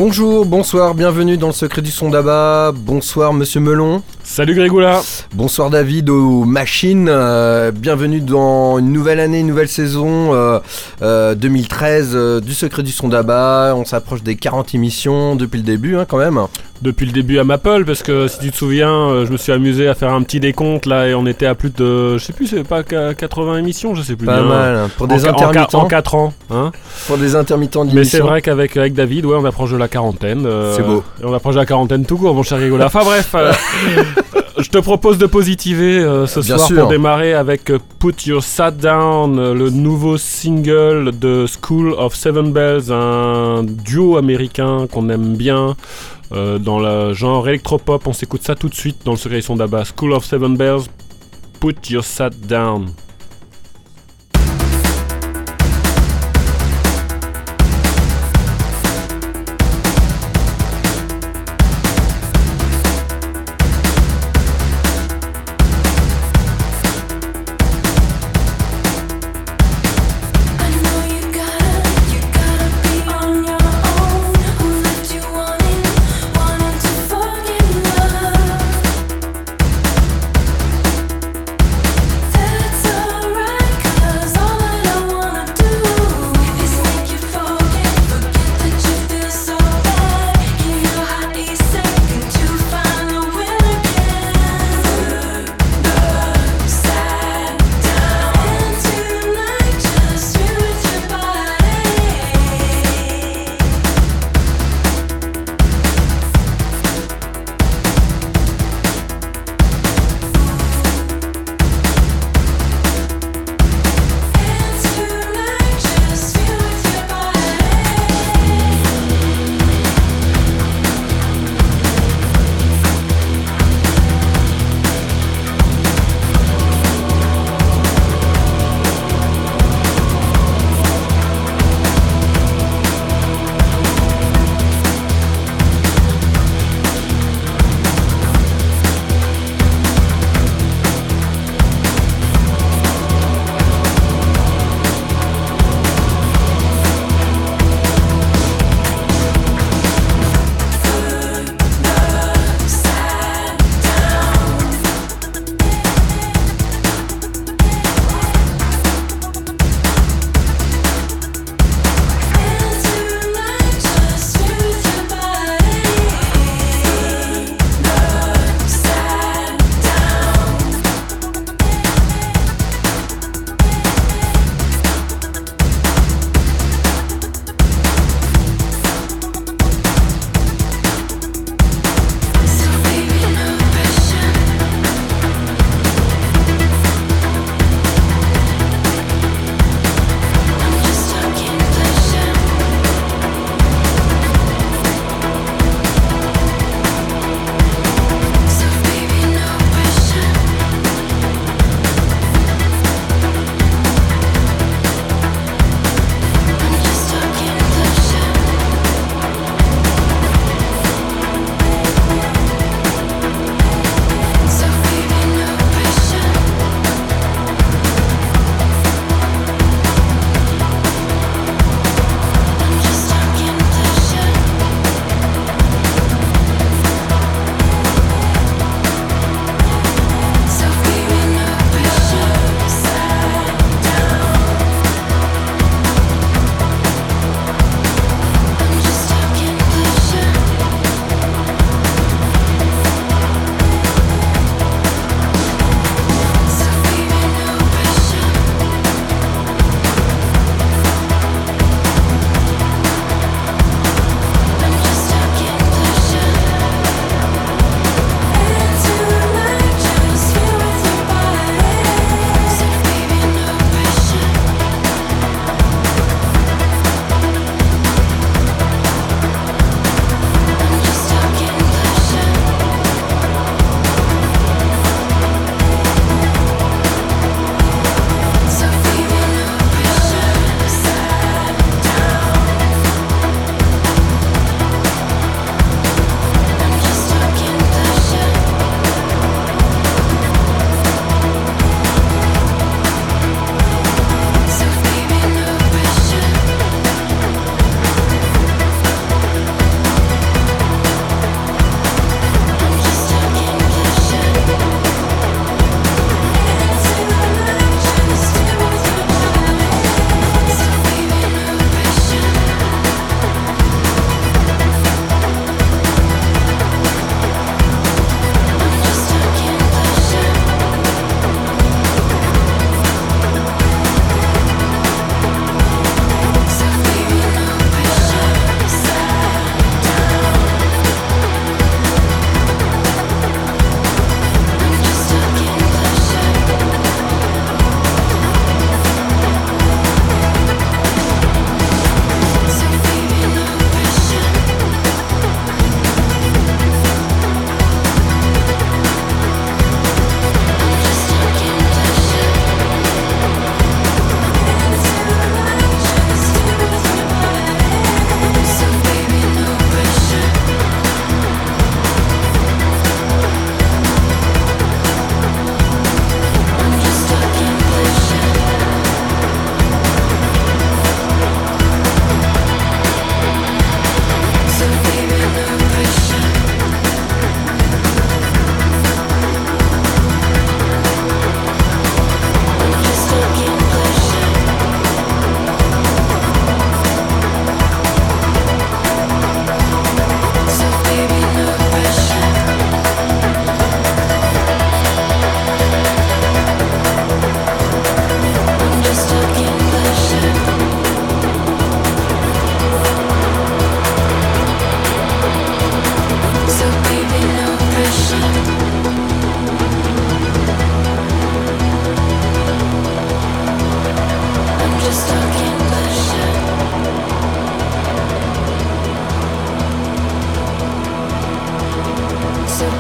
Bonjour, bonsoir, bienvenue dans le secret du son d'Abba. Bonsoir Monsieur Melon. Salut Grégoula. Bonsoir David aux machines. Bienvenue dans une nouvelle année, une nouvelle saison 2013 du secret du son d'Abba. On s'approche des 40 émissions depuis le début quand même. Depuis le début à Maple, parce que si tu te souviens, je me suis amusé à faire un petit décompte là et on était à plus de, je sais plus, c'est pas 80 émissions, je sais plus. Pas bien. mal, pour des intermittents. En 4 ans. Hein, pour des intermittents d'émission. Mais c'est vrai qu'avec David, ouais, on approche de la quarantaine. C'est beau. Et on approche de la quarantaine tout court, mon cher Grégoula. Enfin bref, je te propose de positiver ce Bien soir sûr. pour démarrer avec Put Your Sat Down, le nouveau single de School of Seven Bells, un duo américain qu'on aime bien. Dans le genre électropop, on s'écoute ça tout de suite dans le secret du son d'Abba. School of Seven Bells, Put Your Sat Down. That's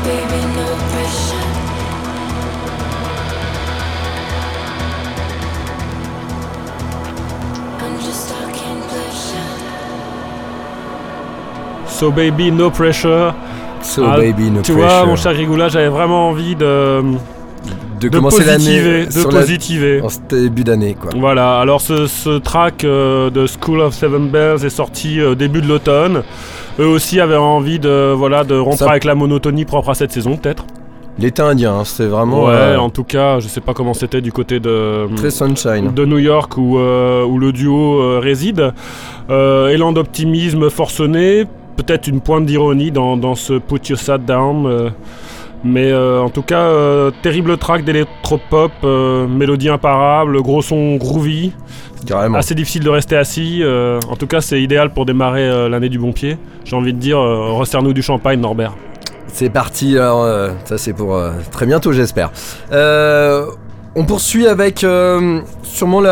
So baby, no pressure. So baby, no tu pressure. vois, mon cher Grigoula, j'avais vraiment envie de commencer l'année positiver. En ce début d'année, quoi. Voilà, alors ce track de School of Seven Bells est sorti au début de l'automne. Eux aussi avaient envie de rompre avec la monotonie propre à cette saison, peut-être. L'été indien, hein, c'est vraiment... Ouais, en tout cas, je sais pas comment c'était du côté très sunshine. De New York où le duo réside. Élan d'optimisme forcené, peut-être une pointe d'ironie dans ce Put Your Sad Down. Mais en tout cas, terrible track d'électropop, mélodie imparable, gros son groovy. Carrément. Assez difficile de rester assis. En tout cas, c'est idéal pour démarrer l'année du bon pied. J'ai envie de dire, resserre-nous du champagne, Norbert. C'est parti, alors, ça c'est pour très bientôt, j'espère. On poursuit avec sûrement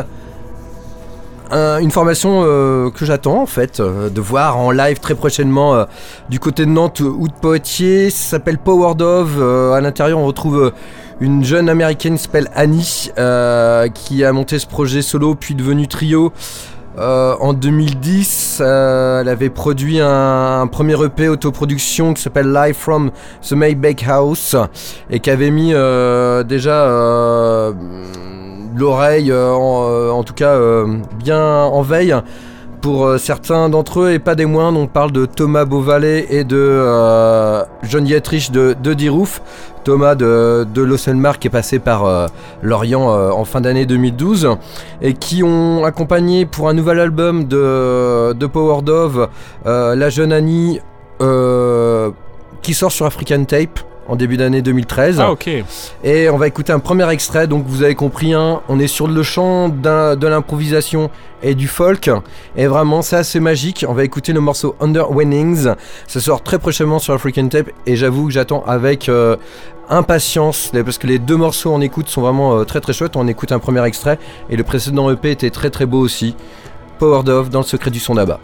une formation que j'attends en fait de voir en live très prochainement du côté de Nantes ou de Poitiers. Ça s'appelle Power Dove. À l'intérieur on retrouve une jeune américaine qui s'appelle Annie qui a monté ce projet solo puis devenu trio en 2010. Elle avait produit un premier EP autoproduction qui s'appelle Live from the Maybach House et qui avait mis déjà l'oreille en tout cas bien en veille pour certains d'entre eux et pas des moindres. On parle de Thomas Beauvalet et de John Dietrich de D-Roof. Thomas de Losselmar qui est passé par Lorient en fin d'année 2012 et qui ont accompagné pour un nouvel album de Power Dove la jeune Annie qui sort sur African Tape en début d'année 2013. Ah, ok. Et on va écouter un premier extrait, donc vous avez compris, hein, on est sur le champ de l'improvisation et du folk, et vraiment c'est assez magique. On va écouter le morceau Under Winnings, ça sort très prochainement sur African Tape, et j'avoue que j'attends avec impatience, parce que les deux morceaux en écoute sont vraiment très très chouettes. On écoute un premier extrait, et le précédent EP était très très beau aussi. Power Dove dans le secret du son d'Abba.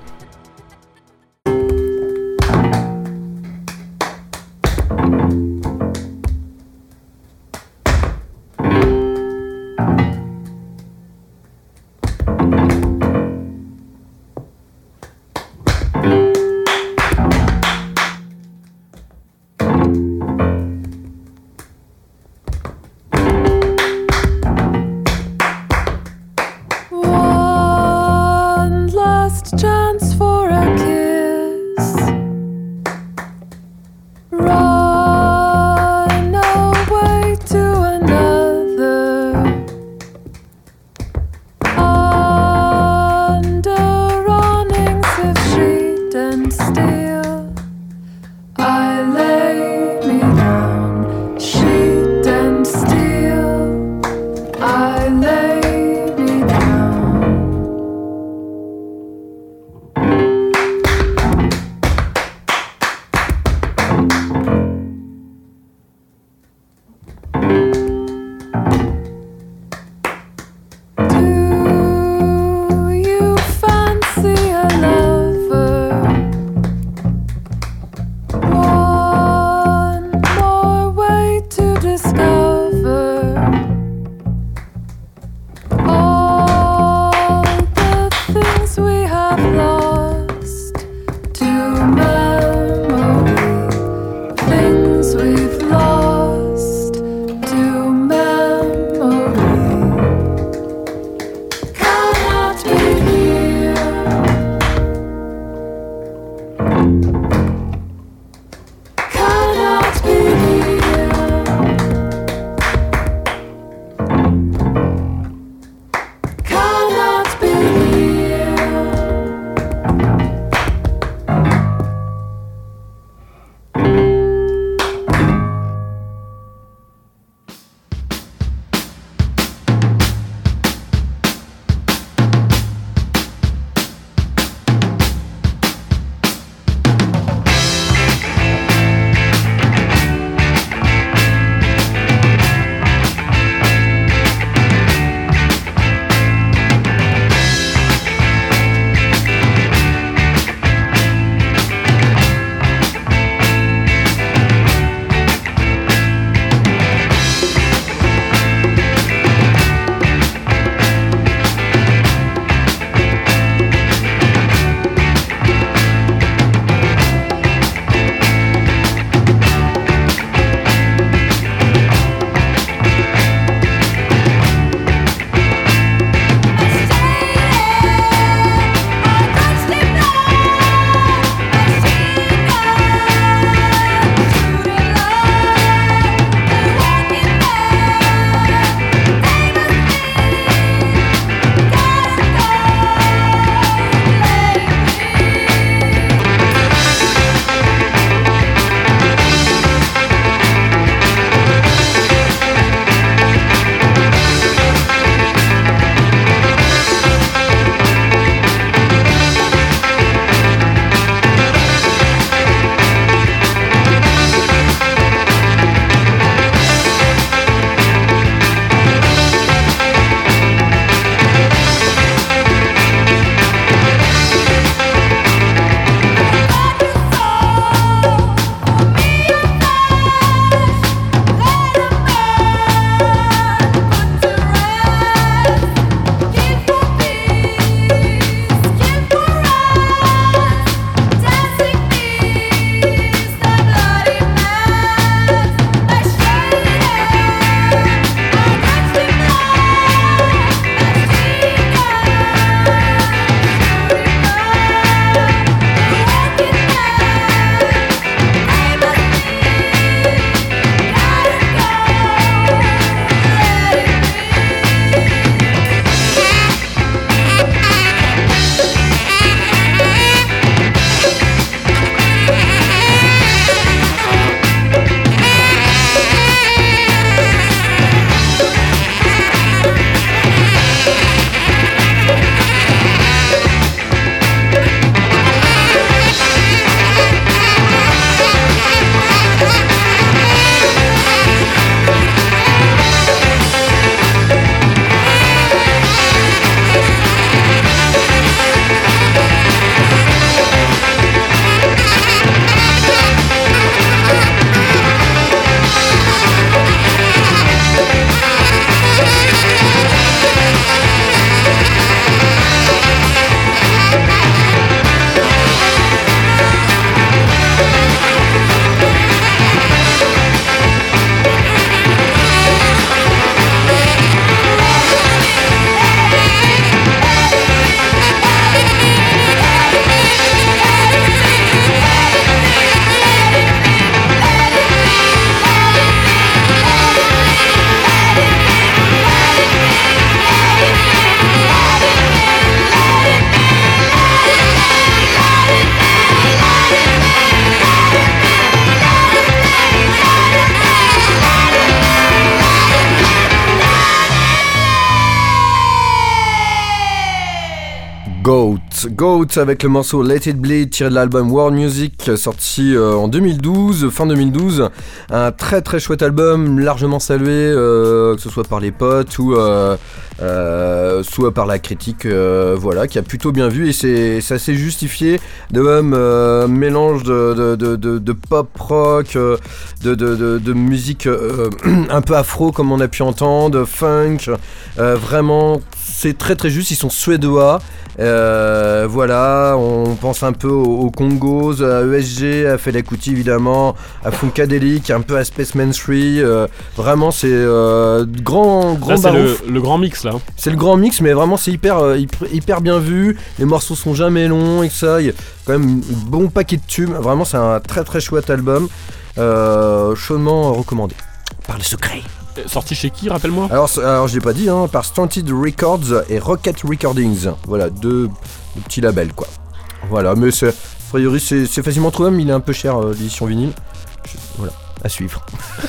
Goat avec le morceau Let It Bleed tiré de l'album World Music sorti en 2012, fin 2012. Un très très chouette album, largement salué, que ce soit par les potes ou soit par la critique, voilà, qui a plutôt bien vu, et ça s'est justifié de mélange de pop rock, de musique un peu afro comme on a pu entendre, funk, vraiment c'est très très juste. Ils sont suédois. Voilà, on pense un peu aux Congos, à ESG, à Fela Kuti évidemment, à Funkadelic, un peu à Spaceman 3. Vraiment, c'est grand là, c'est le grand mix là. C'est le grand mix, mais vraiment c'est hyper bien vu. Les morceaux sont jamais longs et que ça, il y a quand même un bon paquet de tubes. Vraiment, c'est un très très chouette album, chaudement recommandé. Par le secret. Sorti chez qui, rappelle-moi? Alors je l'ai pas dit, hein, par Stunted Records et Rocket Recordings. Voilà, deux petits labels quoi. Voilà, mais a priori c'est facilement trouvable, mais il est un peu cher l'édition vinyle. Voilà, à suivre.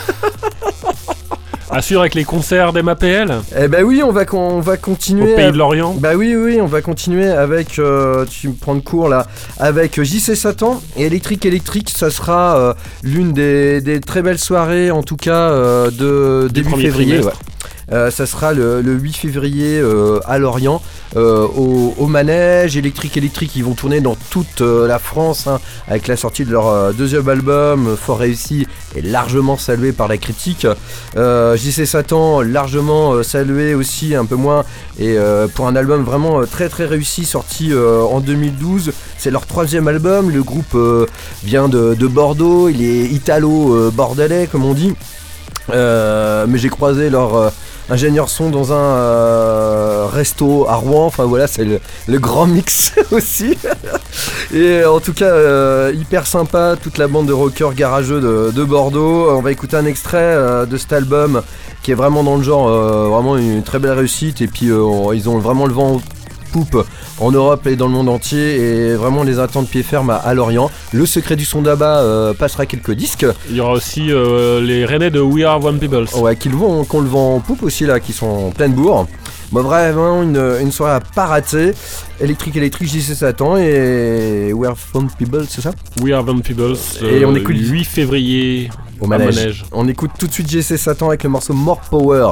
À suivre avec les concerts d'MAPL. Eh ben oui, on va continuer. Au Pays de l'Orient. Bah oui, on va continuer avec, tu me prends de court là, avec JC Satan et Electric, ça sera l'une des très belles soirées, en tout cas de début février. Ouais. Ça sera le 8 février à Lorient, au manège. Electric, ils vont tourner dans toute la France, hein, avec la sortie de leur deuxième album, fort réussi et largement salué par la critique. JC Satan, largement salué aussi, un peu moins, et pour un album vraiment très très réussi, sorti en 2012. C'est leur troisième album. Le groupe vient de Bordeaux, il est italo-bordelais comme on dit. Mais j'ai croisé leur ingénieur son dans un resto à Rouen, enfin voilà, c'est le grand mix aussi. Et en tout cas hyper sympa, toute la bande de rockers garageux de Bordeaux. On va écouter un extrait de cet album qui est vraiment dans le genre, vraiment une très belle réussite, et puis ils ont vraiment le vent en poupe en Europe et dans le monde entier, et vraiment les attend de pied ferme à Lorient. Le secret du son d'Abba passera quelques disques. Il y aura aussi les Rennais de We Are One Peoples. Ouais, qu'on le vend en poupe aussi là, qui sont en pleine bourre. Bon, vraiment une soirée à pas rater. Electric, JC Satan et We Are One Peoples, c'est ça? We Are One Peoples. Et on écoute 8 février au manège. On écoute tout de suite JC Satan avec le morceau More Power.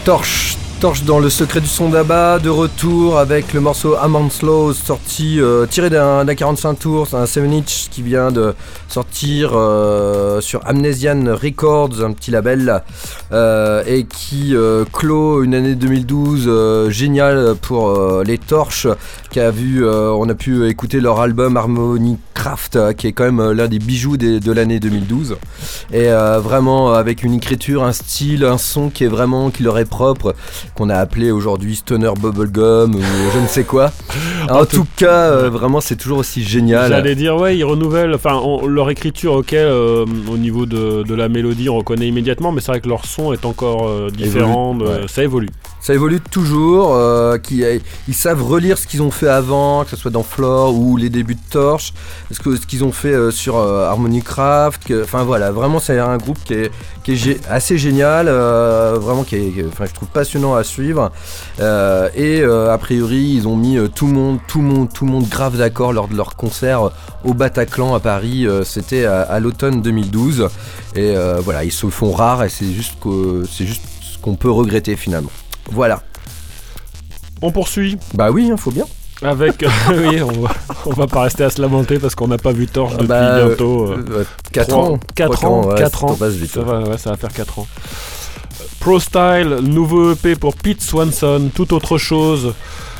Torche dans le secret du son d'Abba, de retour avec le morceau Amon Slow, sorti tiré d'un 45 tours, c'est un 7-inch qui vient de sortir sur Amnesian Records, un petit label, et qui clôt une année 2012 géniale pour les Torches, qui a vu, on a pu écouter leur album Harmony Craft, qui est quand même l'un des bijoux de l'année 2012, et vraiment avec une écriture, un style, un son qui leur est propre, qu'on a appelé aujourd'hui Stoner Bubblegum ou je ne sais quoi. En tout cas, vraiment, c'est toujours aussi génial. J'allais dire, ouais, ils renouvellent, leur écriture, ok, au niveau de la mélodie, on reconnaît immédiatement, mais c'est vrai que leur son est encore différent, ça évolue. Ça évolue toujours, ils savent relire ce qu'ils ont fait avant, que ce soit dans Floor ou les débuts de Torche, ce qu'ils ont fait sur Harmony Craft, enfin voilà, vraiment c'est un groupe qui est assez génial, vraiment je trouve passionnant à suivre, et a priori ils ont mis tout le monde grave d'accord lors de leur concert au Bataclan à Paris, c'était à l'automne 2012, et voilà, ils se font rares et c'est juste ce qu'on peut regretter finalement. Voilà. On poursuit. Bah oui, faut bien. Avec, oui, on va pas rester à se lamenter parce qu'on n'a pas vu Torche depuis bientôt 4 ans. 4 ans, ouais, 4 ans. Ça va faire 4 ans. Pro Style, nouveau EP pour Pete Swanson, tout autre chose.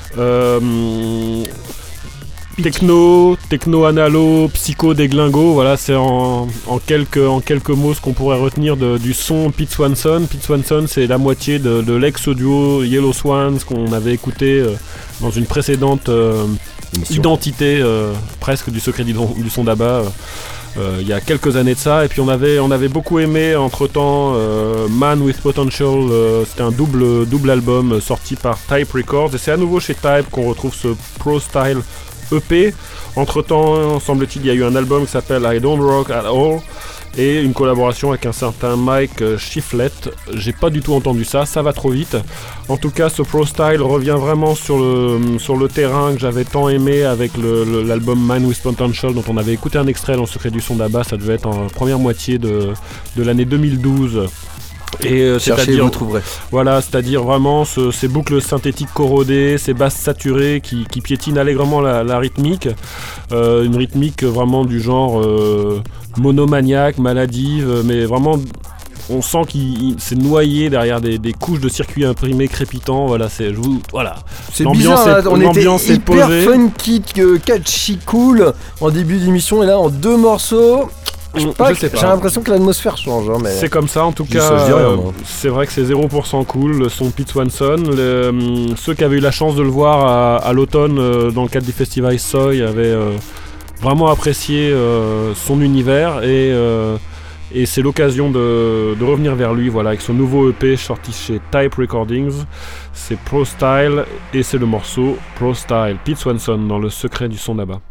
Techno analo, psycho déglingo, voilà, c'est en quelques mots ce qu'on pourrait retenir du son Pete Swanson. Pete Swanson, c'est la moitié de l'ex-duo Yellow Swans qu'on avait écouté dans une précédente identité presque du secret du son d'Abba. Il y a quelques années de ça, et puis on avait beaucoup aimé entre temps Man with Potential, c'était un double album sorti par Type Records, et c'est à nouveau chez Type qu'on retrouve ce Pro Style EP. Entre temps, semble-t-il, il y a eu un album qui s'appelle I Don't Rock at All et une collaboration avec un certain Mike Shiflett. J'ai pas du tout entendu ça va trop vite. En tout cas, ce Pro Style revient vraiment sur le terrain que j'avais tant aimé avec l'album Man with Potential, dont on avait écouté un extrait dans le secret du son d'Abba. Ça devait être en première moitié de l'année 2012. Et c'est-à-dire, vous trouverez. Voilà, c'est-à-dire vraiment ces boucles synthétiques corrodées, ces basses saturées qui piétinent allègrement la rythmique, une rythmique vraiment du genre monomaniaque, maladive, mais vraiment on sent qu'il s'est noyé derrière des couches de circuits imprimés crépitants. Voilà, c'est l'ambiance bizarre, on était hyper funky, catchy, cool en début d'émission, et là en 2 morceaux. Je sais pas. J'ai l'impression que l'atmosphère change. Mais c'est comme ça, en tout cas. C'est vrai que c'est 0% cool, le son Pete Swanson. Ceux qui avaient eu la chance de le voir à l'automne dans le cadre du festival Soy avaient vraiment apprécié son univers, et c'est l'occasion de revenir vers lui, voilà, avec son nouveau EP sorti chez Type Recordings. C'est Pro Style et c'est le morceau Pro Style. Pete Swanson dans le secret du son d'Abba.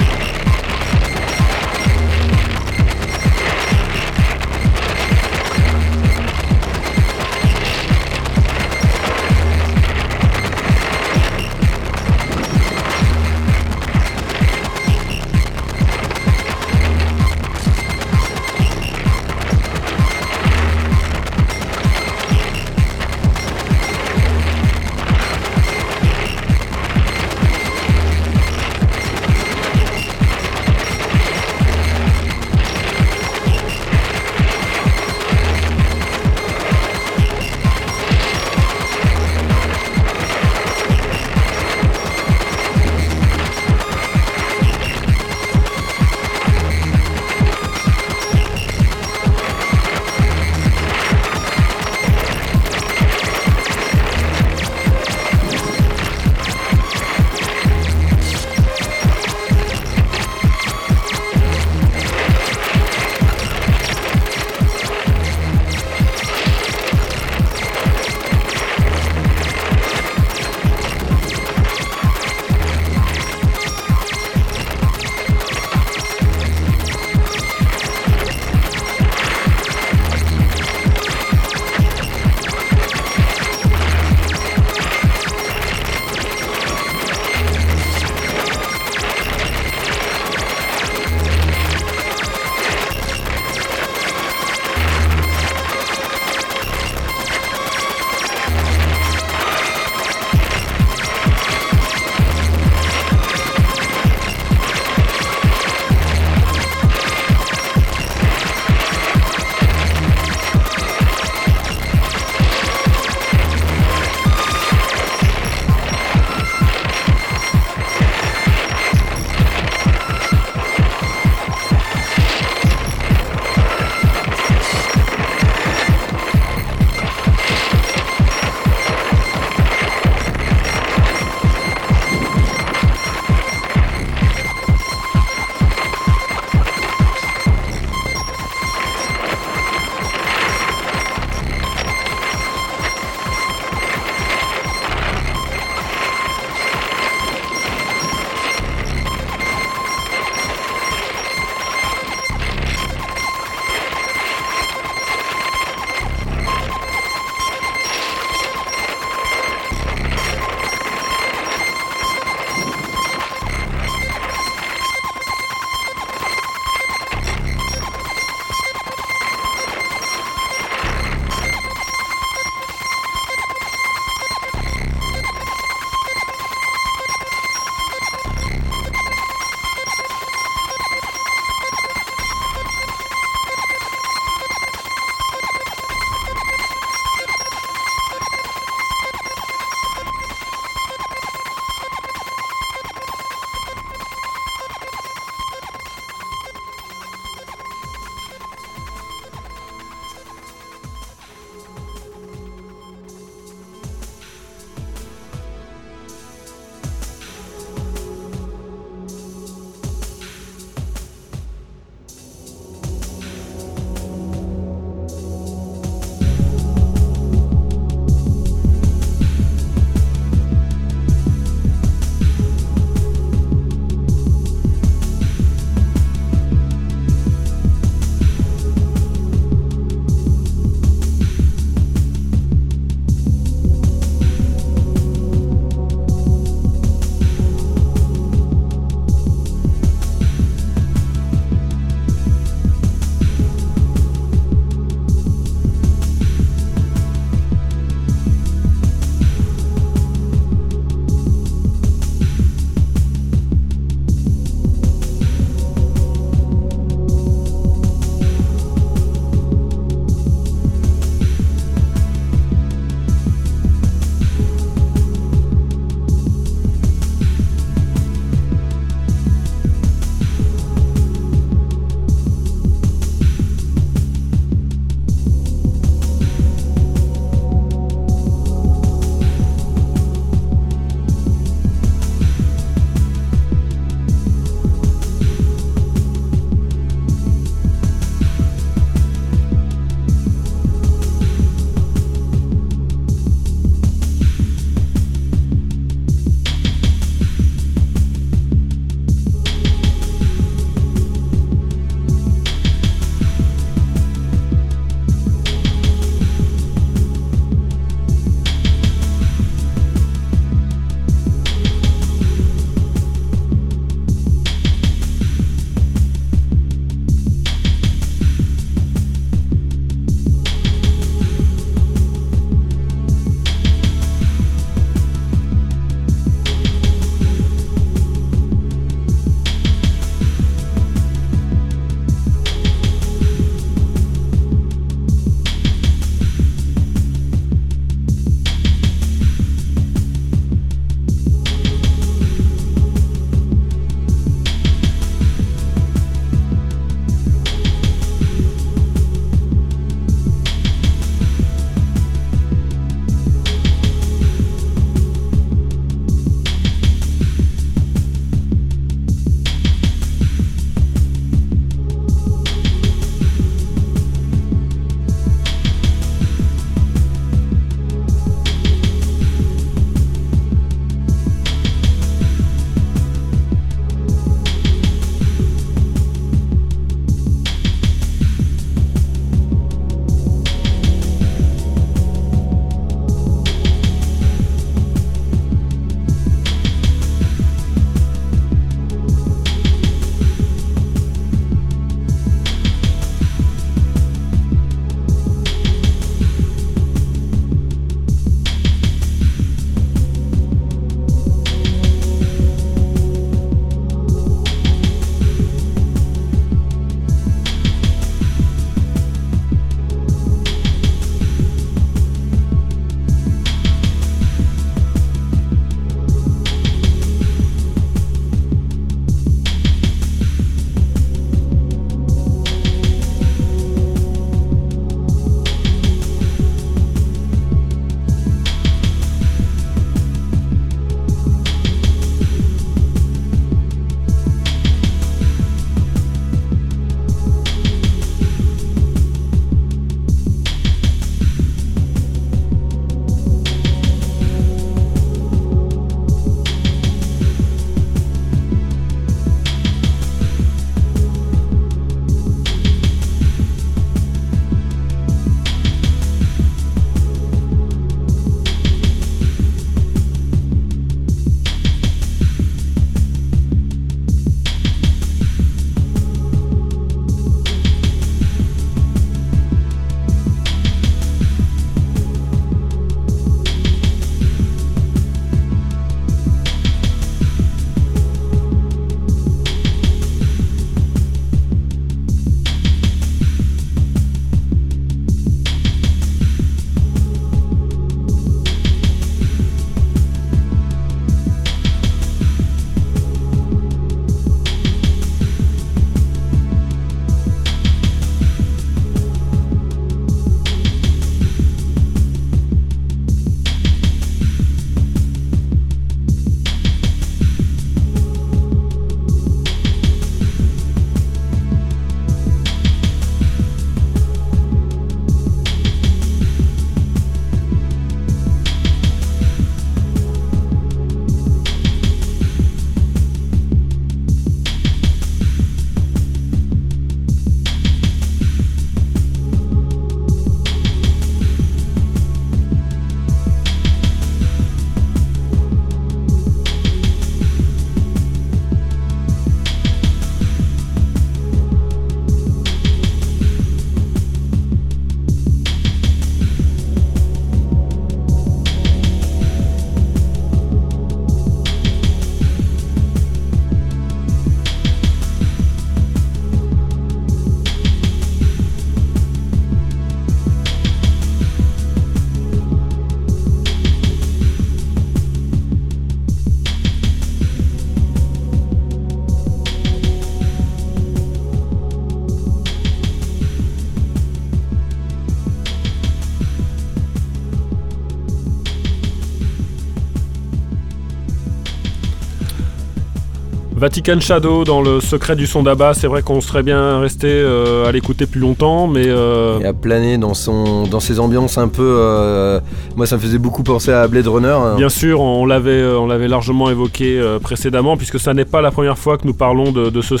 Vatican Shadow dans le secret du son d'Abba, c'est vrai qu'on serait bien resté à l'écouter plus longtemps, mais... Et à planer dans ses ambiances un peu... moi ça me faisait beaucoup penser à Blade Runner. Hein. Bien sûr, on l'avait largement évoqué précédemment, puisque ça n'est pas la première fois que nous parlons de ce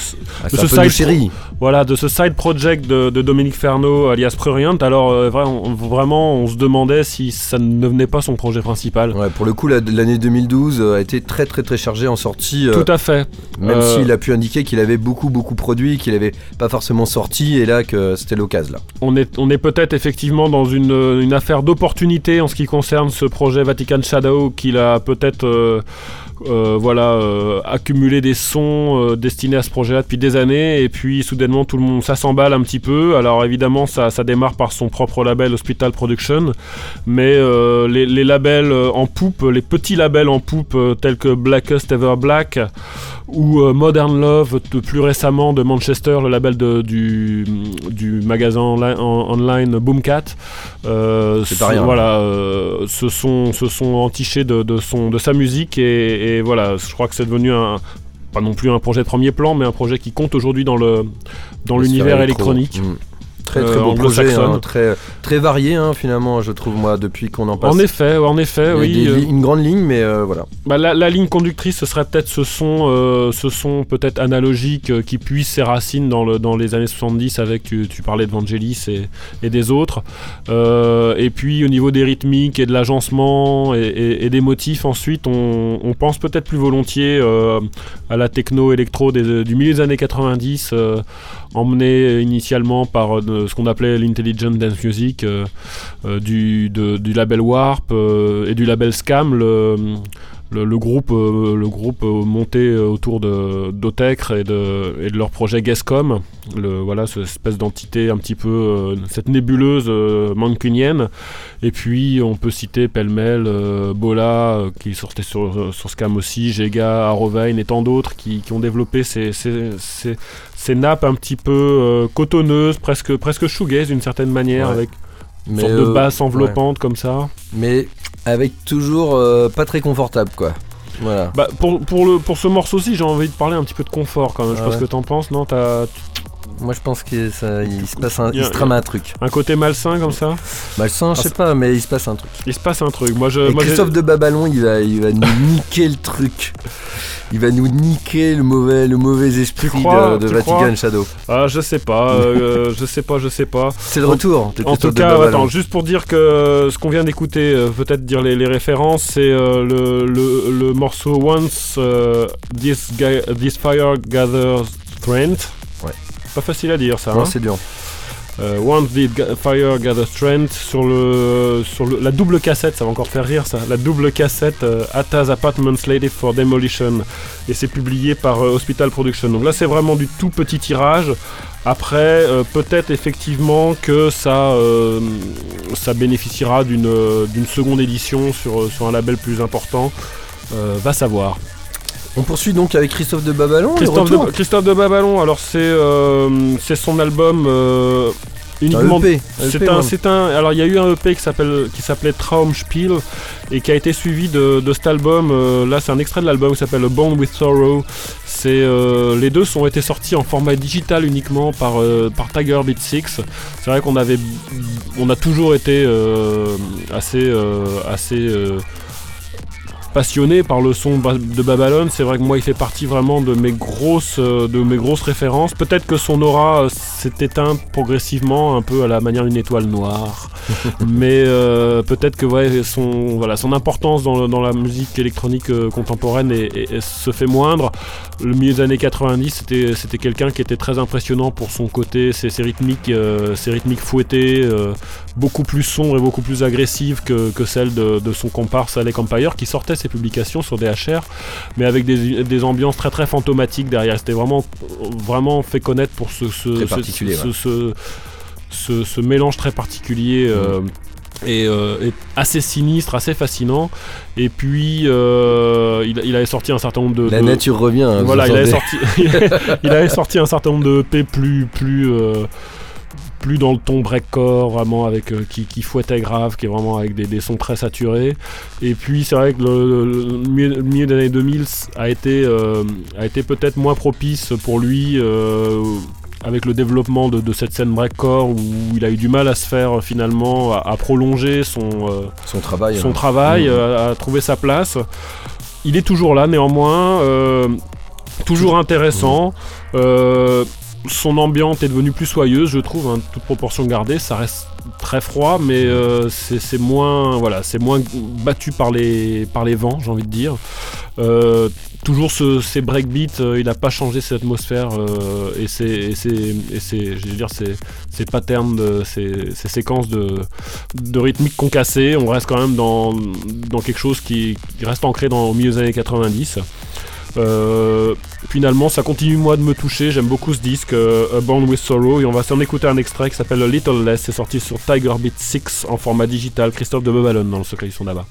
side project de Dominique Ferno alias Prurient. Alors vraiment on se demandait si ça ne venait pas son projet principal. Ouais, pour le coup l'année 2012 a été très très très chargée en sortie. Tout à fait. Même s'il a pu indiquer qu'il avait beaucoup produit, qu'il n'avait pas forcément sorti, et là que c'était l'occasion là. On est peut-être effectivement dans une affaire d'opportunité en ce qui concerne ce projet Vatican Shadow, qu'il a peut-être accumulé des sons destinés à ce projet-là depuis des années, et puis soudainement tout le monde, ça s'emballe un petit peu. Alors évidemment ça démarre par son propre label Hospital Production, mais les labels en poupe, les petits labels en poupe tels que Blackest Ever Black ou Modern Love plus récemment de Manchester, le label du magasin online Boomcat, c'est pas rien. Voilà, se sont entichés de sa musique, et voilà, je crois que c'est devenu pas non plus un projet de premier plan, mais un projet qui compte aujourd'hui dans l'univers électronique. Très bon projet, hein, très varié hein, finalement, je trouve, moi, depuis qu'on en passe. En effet, oui. Une grande ligne, mais voilà. La ligne conductrice, ce serait peut-être ce son peut-être analogique qui puise ses racines dans les années 70 avec, tu parlais de Vangelis et des autres. Et puis au niveau des rythmiques et de l'agencement et des motifs, ensuite, on pense peut-être plus volontiers à la techno-électro du milieu des années 90, emmenée initialement par ce qu'on appelait l'Intelligent Dance Music du label Warp et du label Scam, le groupe monté autour d'Otecre et de leur projet Guesscom, cette espèce d'entité un petit peu, cette nébuleuse mancunienne. Et puis on peut citer pêle-mêle Bola qui sortait sur Scam aussi, Jega, Arrovein et tant d'autres qui ont développé ces nappes un petit peu cotonneuses, presque shoegaze d'une certaine manière, avec une sorte de basse enveloppante comme ça. Mais avec toujours pas très confortable, quoi. Voilà. Bah, pour ce morceau-ci, j'ai envie de parler un petit peu de confort quand même. Je sais pas ce que t'en penses, non? Moi je pense qu'il se trame un truc. Un côté malsain comme ça? Malsain, je sais pas, mais il se passe un truc. Il se passe un truc. Christophe de Baballon, il va nous niquer le truc. Il va nous niquer le mauvais esprit de Vatican Shadow. Ah, je sais pas. Je sais pas. C'est le retour de Christophe de Baballon. Attends, juste pour dire que ce qu'on vient d'écouter, peut-être dire les références, c'est le morceau Once This Fire Gathers Strength. Ouais. Pas facile à dire ça. Non, c'est dur. Once the Fire Gathers Strength sur la double cassette, ça va encore faire rire ça, la double cassette Atta's Apartment Slated for Demolition, et c'est publié par Hospital Production. Donc là c'est vraiment du tout petit tirage. Après peut-être effectivement que ça bénéficiera d'une seconde édition sur un label plus important, va savoir. On poursuit donc avec Christophe de Baballon. Christophe de Baballon, alors c'est son album uniquement. Alors il y a eu un EP qui s'appelait Traumspiel et qui a été suivi de cet album. Là c'est un extrait de l'album qui s'appelle Born with Sorrow. Les deux ont été sortis en format digital uniquement par Tiger Beat 6. C'est vrai qu'on a toujours été assez passionné par le son de Babylon. C'est vrai que moi il fait partie vraiment de mes grosses références. Peut-être que son aura s'est éteinte progressivement un peu à la manière d'une étoile noire. Mais peut-être que son importance dans la musique électronique contemporaine se fait moindre. Le milieu des années 90 c'était quelqu'un qui était très impressionnant pour son côté, ses rythmiques fouettées, beaucoup plus sombres et beaucoup plus agressives que celles de son comparse Alec Empire, qui sortait ses publications sur DHR, mais avec des ambiances très très fantomatiques derrière. C'était vraiment fait connaître pour ce mélange très particulier et assez sinistre, assez fascinant. Et puis il avait sorti un certain nombre de... La nature revient. Voilà, il avait sorti un certain nombre de EP plus dans le ton breakcore, vraiment avec qui fouettait grave, qui est vraiment avec des sons très saturés. Et puis c'est vrai que le milieu des années 2000 a été peut-être moins propice pour lui. Avec le développement de cette scène breakcore où il a eu du mal à se faire finalement à prolonger son travail, à trouver sa place. Il est toujours là néanmoins, toujours intéressant. Son ambiance est devenue plus soyeuse, je trouve, hein, toute proportion gardée. Ça reste très froid, mais c'est moins battu par les vents, j'ai envie de dire. Toujours ces breakbeats, il n'a pas changé cette atmosphère et ces patterns, ces séquences de rythmique concassées. On reste quand même dans quelque chose qui reste ancré au milieu des années 90. Finalement, ça continue moi de me toucher. J'aime beaucoup ce disque, A Born with Sorrow, et on va s'en écouter un extrait qui s'appelle A Little Less. C'est sorti sur Tiger Beat 6 en format digital. Christophe de Bevalon dans le secret du son d'Abba.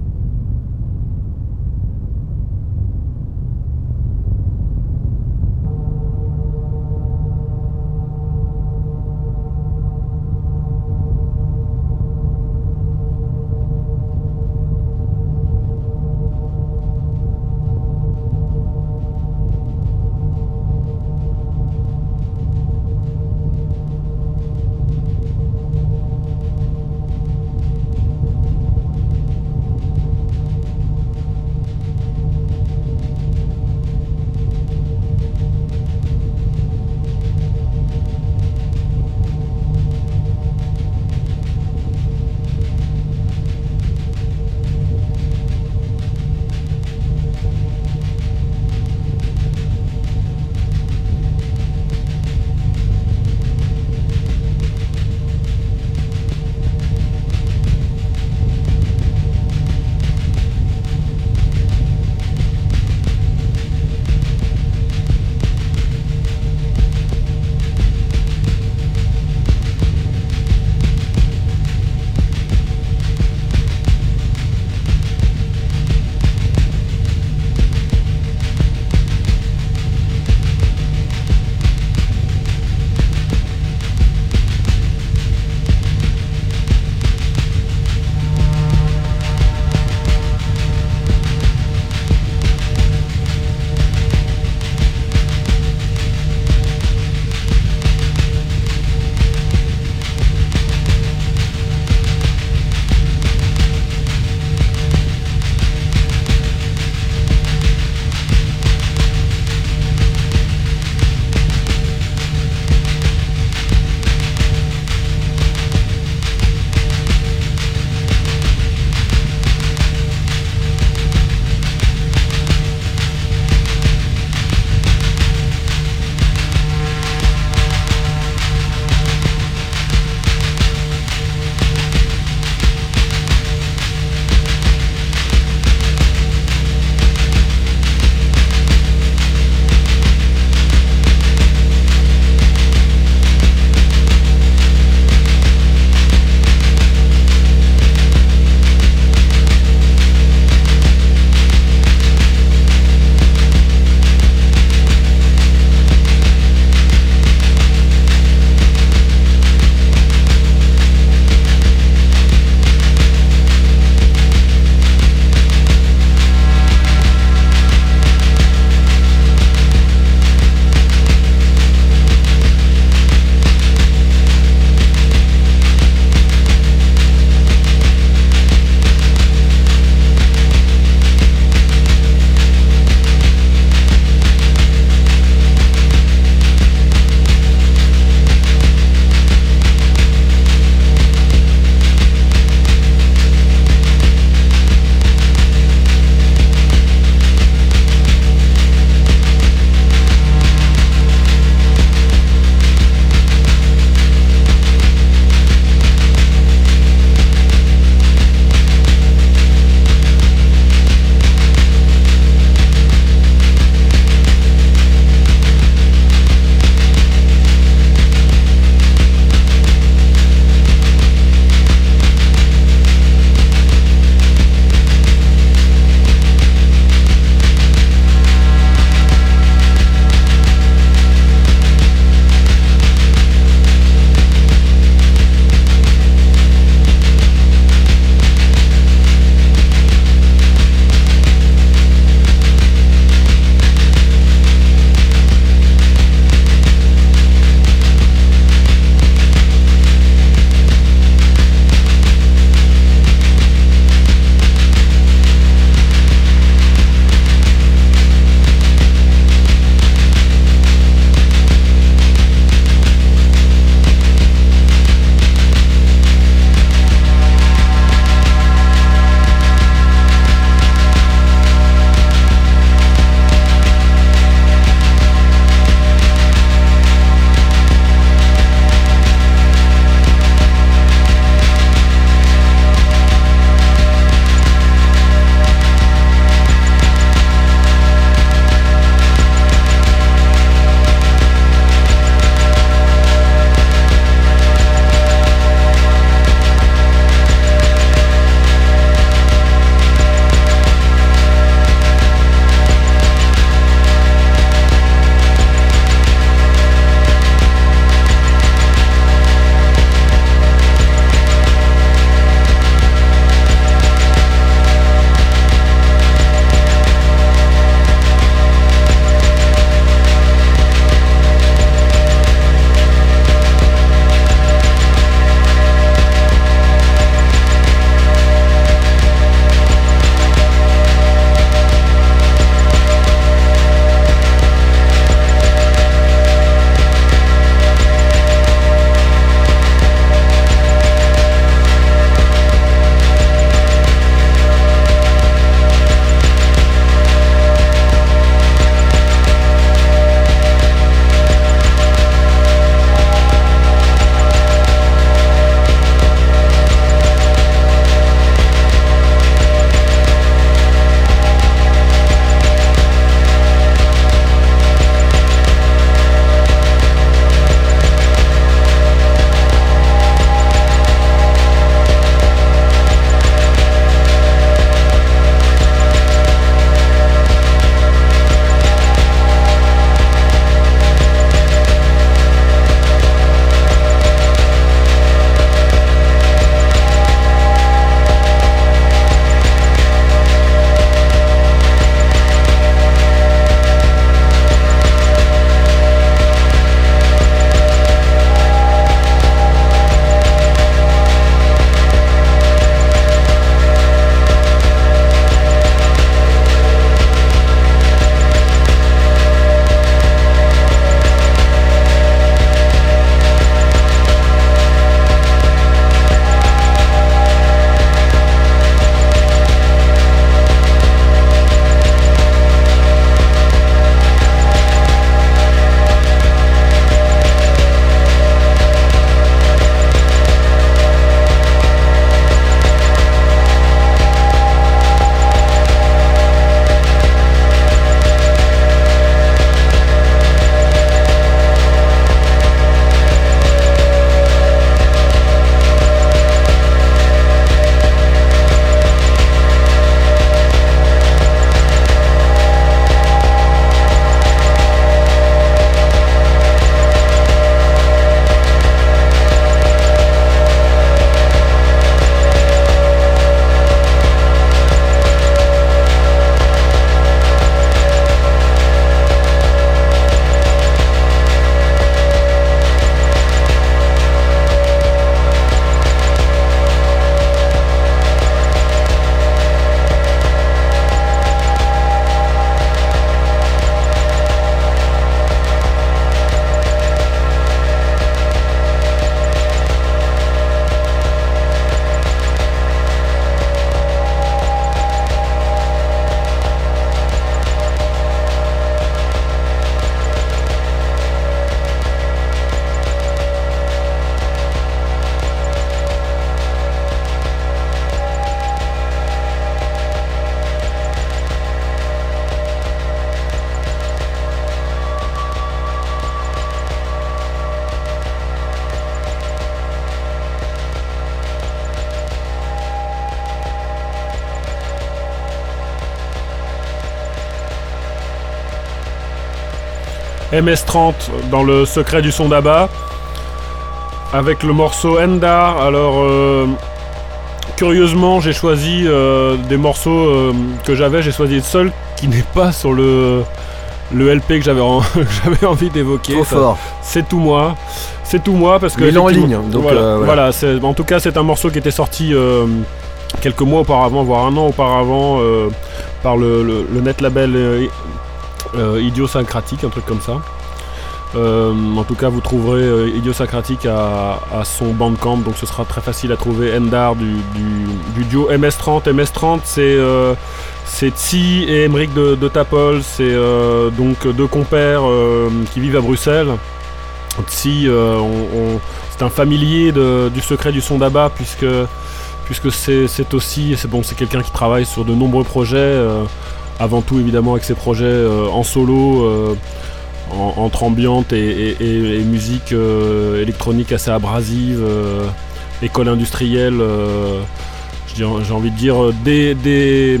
MS-30 dans le secret du son d'Abba, avec le morceau Endar. Alors, curieusement, j'ai choisi des morceaux que j'ai choisi le seul qui n'est pas sur le LP que j'avais envie d'évoquer. Trop fort. C'est tout moi parce que il est en ligne. Donc voilà. En tout cas, c'est un morceau qui était sorti quelques mois auparavant, voire un an auparavant, par le net label Idiosyncratique, un truc comme ça. En tout cas, vous trouverez Idiosyncratique à son Bandcamp, donc ce sera très facile à trouver. Endar du duo MS-30. MS-30, c'est Tsi et Emeric de Tapol. C'est donc deux compères qui vivent à Bruxelles. Tsi, c'est un familier du secret du son d'Abba, puisque c'est quelqu'un qui travaille sur de nombreux projets, avant tout évidemment avec ses projets en solo, entre ambiante et musique électronique assez abrasive, école industrielle, j'ai envie de dire des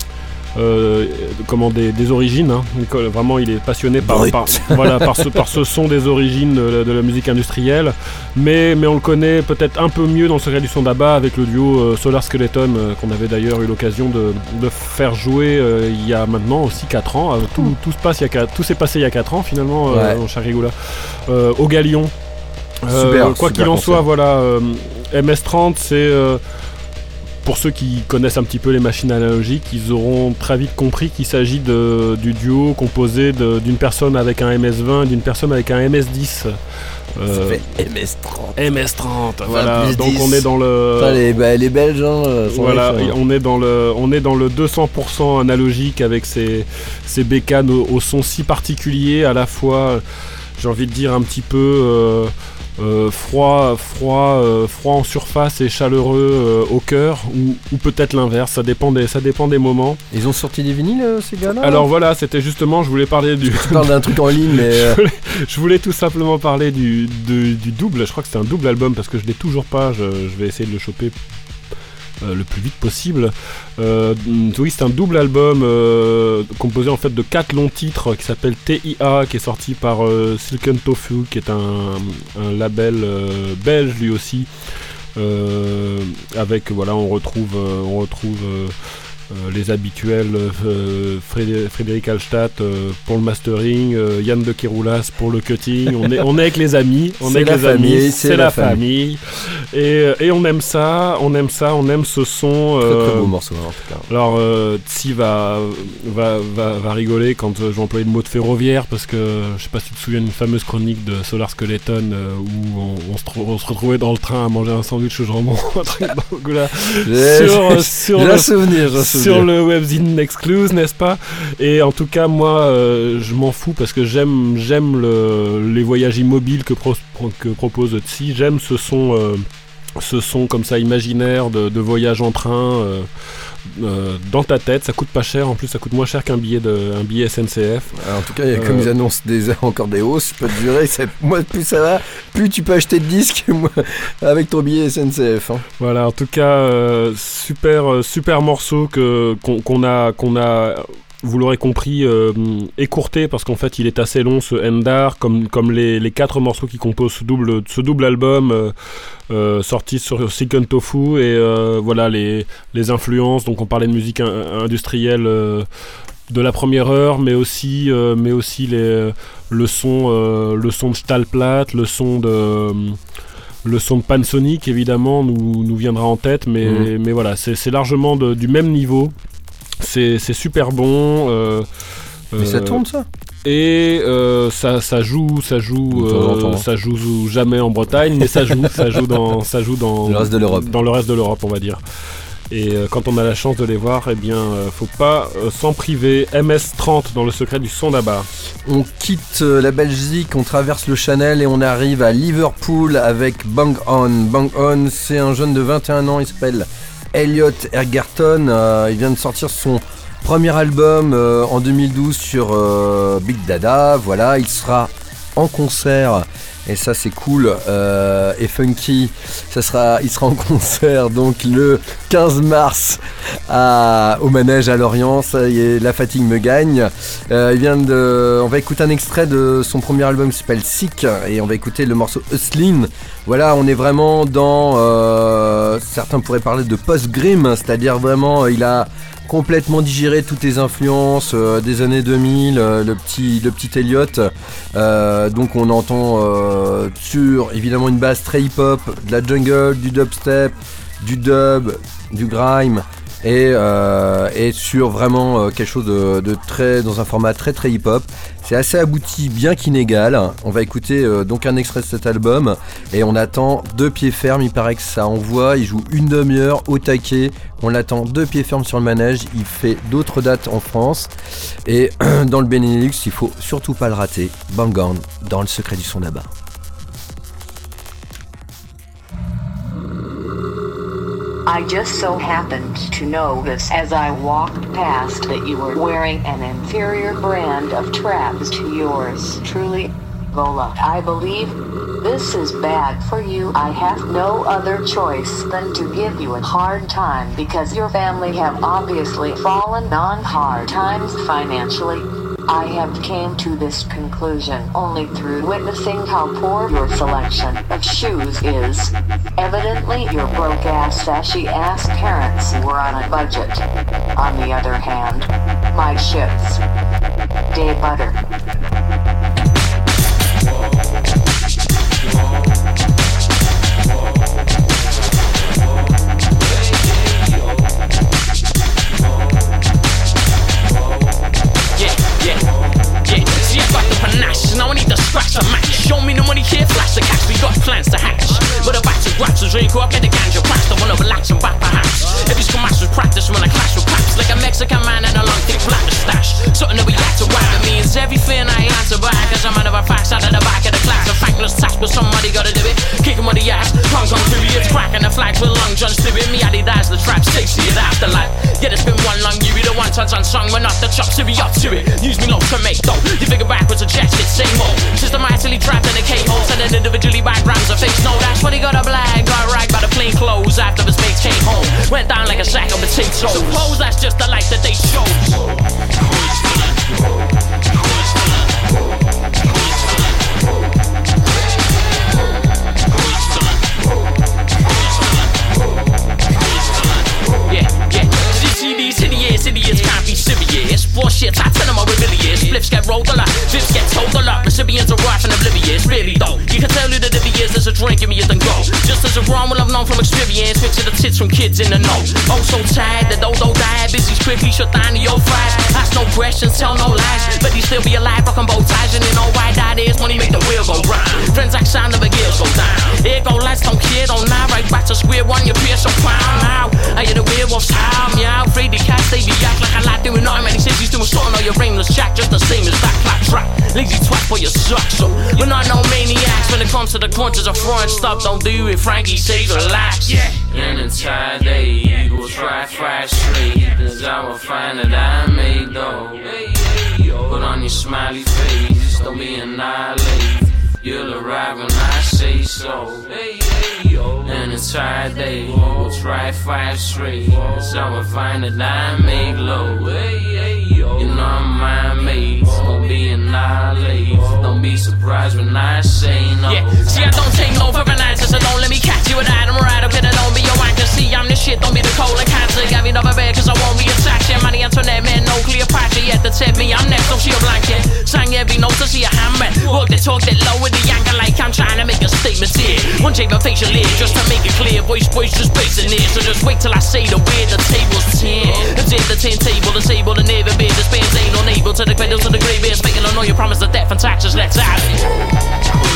origines, hein. Vraiment il est passionné par ce son des origines de la musique industrielle, mais on le connaît peut-être un peu mieux dans le secret du son d'Abba avec le duo Solar Skeleton, qu'on avait d'ailleurs eu l'occasion de faire jouer il y a maintenant aussi 4 ans. Tout s'est passé il y a 4 ans finalement, en Charrigoula, au Galion. Quoi qu'il en soit, voilà, MS-30, c'est pour ceux qui connaissent un petit peu les machines analogiques, ils auront très vite compris qu'il s'agit du duo composé d'une personne avec un MS-20 et d'une personne avec un MS-10. Ça fait MS-30. MS-30, voilà. Donc on est dans le... les Belges, hein, voilà, on est dans le 200% analogique avec ces bécanes au son si particulier, à la fois, j'ai envie de dire un petit peu... froid en surface et chaleureux au cœur, ou peut-être l'inverse, ça dépend des moments. Ils ont sorti des vinyles, ces gars-là? Alors voilà, c'était justement, je voulais parler du... Tu parles d'un truc en ligne, mais... je voulais tout simplement parler du double, je crois que c'est un double album, parce que je l'ai toujours pas, je vais essayer de le choper le plus vite possible. Oui, c'est un double album composé en fait de 4 longs titres qui s'appelle TIA, qui est sorti par Silken Tofu, qui est un label belge lui aussi, avec voilà, on retrouve les habituels, Frédéric Hallstatt pour le mastering, Yann de Kéroulas pour le cutting. On est avec les amis, c'est la famille. Et on aime ça, on aime ce son. Très beau morceau, en tout cas. Alors, Tsi va rigoler quand je vais employer le mot de ferroviaire, parce que je sais pas si tu te souviens d'une fameuse chronique de Solar Skeleton où on se retrouvait dans le train à manger un sandwich au jambon, un truc dans le goût-là. Sur le webzine Excluse, n'est-ce pas? Et en tout cas, moi, je m'en fous, parce que j'aime les voyages immobiles que propose Tsi. J'aime ce son comme ça imaginaire de voyage en train dans ta tête. Ça coûte pas cher, en plus ça coûte moins cher qu'un billet SNCF. En tout cas, comme ils annoncent encore des hausses, je peux te jurer, moi plus ça va, plus tu peux acheter de disques avec ton billet SNCF, hein. Voilà, en tout cas, super morceau qu'on a, vous l'aurez compris, écourté, parce qu'en fait il est assez long, ce Endar, comme les 4 morceaux qui composent ce double album sorti sur Silken Tofu. Et voilà les influences, donc on parlait de musique industrielle de la première heure, mais aussi le son de Stahlplatte, le son de Pansonic évidemment nous viendra en tête, mais voilà, c'est largement du même niveau. C'est super bon. Mais ça tourne, ça. Et ça joue jamais en Bretagne, mais ça joue dans le reste de l'Europe. Dans le reste de l'Europe, on va dire. Et quand on a la chance de les voir, eh bien, faut pas s'en priver. MS-30 dans le secret du son d'Abba. On quitte la Belgique, on traverse le Channel et on arrive à Liverpool avec Bang On. Bang On, c'est un jeune de 21 ans, il s'appelle Elliot Egerton. Il vient de sortir son premier album en 2012 sur Big Dada. Voilà, il sera en concert Et ça c'est cool. Et Funky, il sera en concert donc le 15 mars au Manège à Lorient. Ça y est, la fatigue me gagne. On va écouter un extrait de son premier album qui s'appelle Sick et on va écouter le morceau Hustlin'. Voilà, on est vraiment dans certains pourraient parler de post-grim, c'est-à-dire vraiment il a complètement digéré toutes les influences des années 2000, le petit Elliot. Donc on entend sur évidemment une basse très hip-hop, de la jungle, du dubstep, du dub, du grime et sur vraiment quelque chose de très dans un format très très hip-hop. C'est assez abouti, bien qu'inégal. On va écouter donc un extrait de cet album et on attend 2 pieds fermes. Il paraît que ça envoie. Il joue une demi-heure au taquet. On l'attend 2 pieds fermes sur le manège. Il fait d'autres dates en France et dans le Benelux. Il faut surtout pas le rater. Bangan dans le secret du son d'Abba. I just so happened to notice as I walked past that you were wearing an inferior brand of traps to yours. Truly, Vola, I believe this is bad for you. I have no other choice than to give you a hard time because your family have obviously fallen on hard times financially. I have came to this conclusion only through witnessing how poor your selection of shoes is. Evidently, your broke-ass, ashy-ass parents were on a budget. On the other hand, my shits. Day butter. Now I need to scratch a match. Show me the money here, flash the cash. We got plans to hatch. But the batch of raps is really cool. I get the ganja crash. Don't wanna relax and back perhaps. If it's come with practice when I clash with craps. Like a Mexican man and a long thick black moustache. Something that we like to write. It means everything I answer back. Cause I'm out of a fax out of the back of the class. A thankless task, but somebody gotta do it. Kick him on the ass. Punk on periods. Cracking the flags with Long John Stewart. Me Adidas, the trap. 60 of the afterlife. Yeah, it's been one long year. The one touch on song. We're not the chops to be up to it. Use me low to make dough. You figure backwards, adjust it, same old. Systematically trapped in a K-hole. Sending individually by grams of face. No, that's what he got a black. Got ragged by the plain clothes after his mates came home. Went down like a sack of potatoes. Suppose that's just the life that they chose. Idiots can't be serious. Bullshit, I tell them I'm rebellious. Flips get rolled a lot, flips get told a lot. Recipients are rife and oblivious. Really though, you can tell who the divvy is. There's a drink in me, then go. Just as a wrong, well I've known from experience. Picture the tits from kids in the know. Oh so tired, the dodo died. Busy quickly shut down the old fries. Ask no questions, tell no lies. But he still be alive, rockin' bow ties. And you know why that is? Money make the wheel go round. Friends like sound of a gears go down. Here go lads, don't care, don't lie. Right back to square one, you pierce a crown now. I hear the werewolves howl, meow. Afraid the cats, they be act like a lot doing nothing. Many cities doing something on your brainless jack, just the same as that clap trap. Lazy twat, but you suck. So we're not no maniacs when it comes to the crunches of front stuff. Don't do it, Frankie. Say relax. Yeah. An entire day equals fried straight. Cause I will find that I made dough. Put on your smiley face, don't be annihilated. You'll arrive when I say so. An entire day equals fried straight. Cause I will find that I make low. You know I'm man-made, don't be annihilated. Don't be surprised when I say no. Yeah, see I don't take no for an answer, so don't let me catch you with that. I'm right, okay, don't be your wanker. See I'm the shit, don't be the cold and cancer. Got me another bed cause I won't be attacked. Yeah, Marie Antoinette, man, no Cleopatra yet to tip me. I'm next, don't see a blanket. Sang every note to see a hammer. Walk that talk that low with the anchor like I'm trying to make a statement here. One shape of facial lid, just to make it clear. Voice just basing it. So just wait till I say the word, the table's 10. It's the 10 table, the table, the never bid. The spans ain't unable to the cradles of the grey bears. Making on all your promise of death and taxes, let's have it.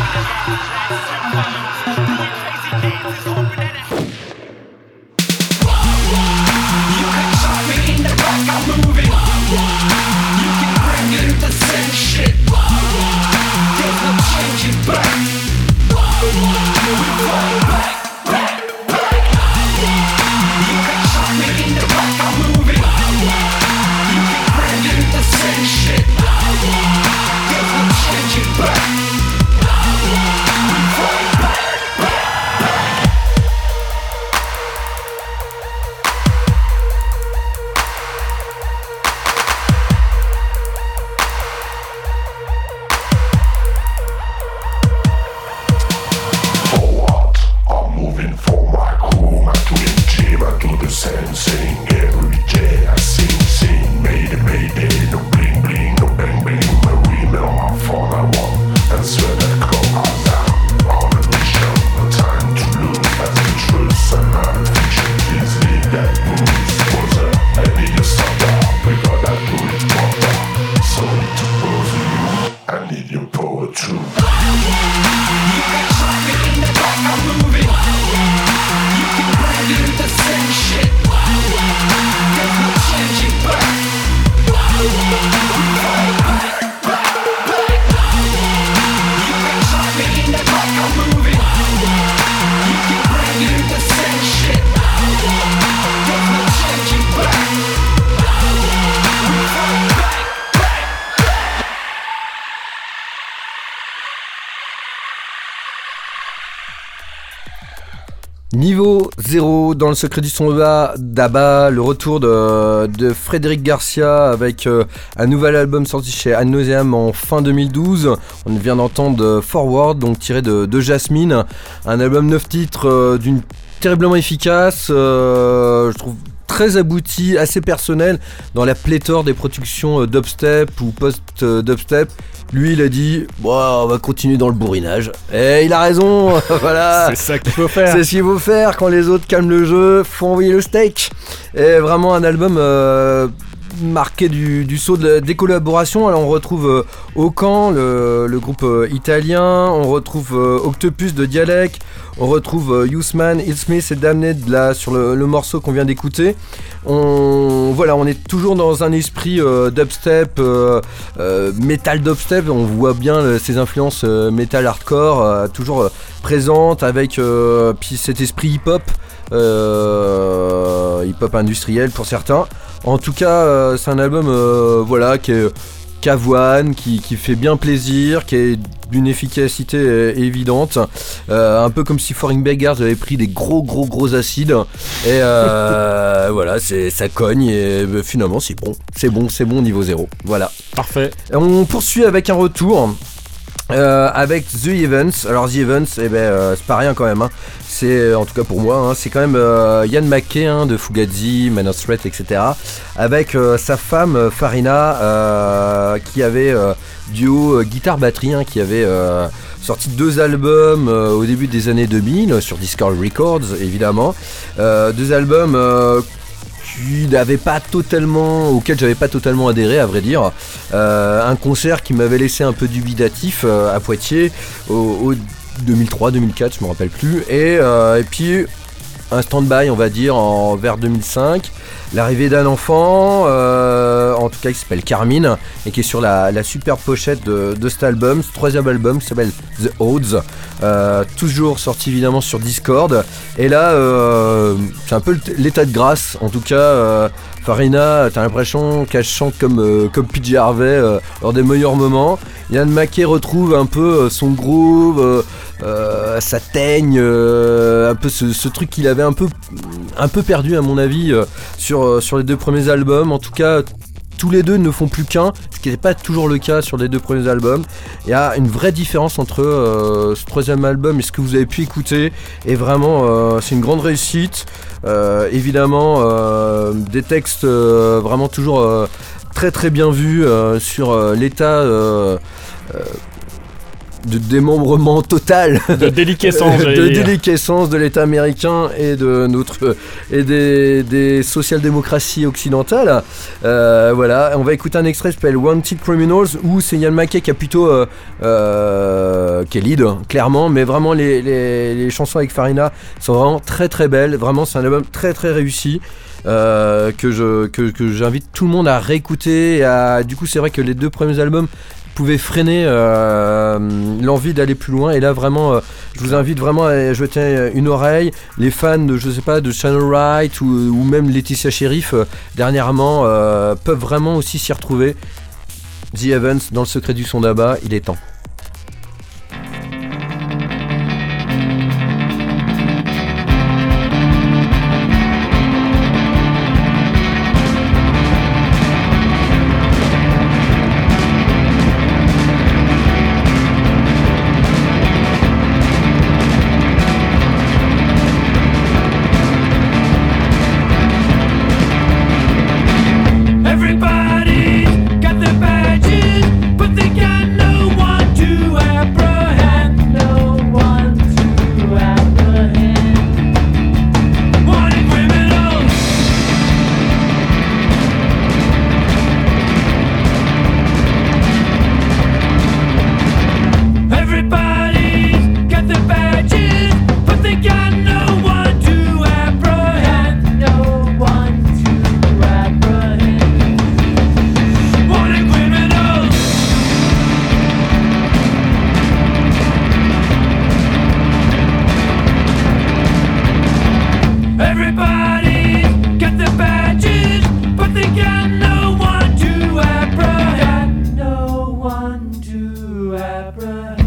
Niveau 0 dans le secret du son d'Abba, le retour de Frédéric Garcia avec un nouvel album sorti chez Ad Nauseam en fin 2012. On vient d'entendre Forward, donc tiré de Jasmine, un album 9 titres d'une terriblement efficace, je trouve très abouti, assez personnel dans la pléthore des productions dubstep ou post-dubstep. Lui, il a dit on va continuer dans le bourrinage. Et il a raison, voilà. C'est ça qu'il faut faire. C'est ce qu'il faut faire quand les autres calment le jeu. Faut envoyer le steak. Et vraiment un album marqué du saut des collaborations. Alors on retrouve Okan, le groupe italien. On retrouve Octopus de Dialect. On retrouve Youthman, Hill Smith et Damned là sur le morceau qu'on vient d'écouter. On est toujours dans un esprit dubstep, metal dubstep. On voit bien ces influences metal hardcore toujours présentes avec puis cet esprit hip-hop industriel pour certains. En tout cas, c'est un album qui est cavoine, qui fait bien plaisir, qui est d'une efficacité évidente, un peu comme si Foreign Beggars avait pris des gros acides et ça cogne et finalement c'est bon niveau 0. Voilà. Parfait. On poursuit avec un retour. Avec The Events. Alors The Events, c'est pas rien quand même. C'est, en tout cas pour moi, c'est quand même Ian McKay de Fugazi, Man of Threat, etc. Avec sa femme Farina, qui avait duo guitare-batterie, qui avait sorti 2 albums au début des années 2000 sur Discord Records, évidemment. 2 albums auquel j'avais pas totalement adhéré, à vrai dire. Un concert qui m'avait laissé un peu dubitatif à Poitiers au 2003-2004, je me rappelle plus, et puis un stand-by, on va dire, vers 2005, l'arrivée d'un enfant, en tout cas qui s'appelle Carmine, et qui est sur la superbe pochette de cet album, ce 3e album qui s'appelle The Odds, toujours sorti évidemment sur Discord. Et là, c'est un peu l'état de grâce, en tout cas. Farina, t'as l'impression qu'elle chante comme PJ Harvey lors des meilleurs moments. Ian McKay retrouve un peu son groove, sa teigne, un peu ce truc qu'il avait un peu perdu à mon avis sur les 2 premiers albums. En tout cas, tous les 2 ne font plus qu'un, ce qui n'est pas toujours le cas sur les 2 premiers albums. Il y a une vraie différence entre ce 3e album et ce que vous avez pu écouter, et vraiment c'est une grande réussite. Évidemment des textes vraiment toujours très très bien vus sur l'état démembrement total, de déliquescence, de l'État américain et des social-démocraties occidentales. Voilà, on va écouter un extrait qui s'appelle Wanted Criminals, où c'est Ian MacKaye qui a plutôt qui est lead, clairement, mais vraiment les chansons avec Farina sont vraiment très très belles. Vraiment, c'est un album très très réussi. Que j'invite tout le monde à réécouter. Du coup, c'est vrai que les 2 premiers albums pouvaient freiner l'envie d'aller plus loin. Et là, vraiment, je vous invite vraiment à jeter une oreille. Les fans de, je sais pas, de Channel Wright ou même Laetitia Sheriff dernièrement peuvent vraiment aussi s'y retrouver. The Evans dans le secret du son d'Abba, il est temps. Everybody got their badges, but they got no one to apprehend. No one to apprehend. Wanted criminals. Everybody's got their badges, but they got no one to apprehend. No one to apprehend. Wanted criminals. Everybody's got their badges, but they got no one to apprehend. No one to apprehend.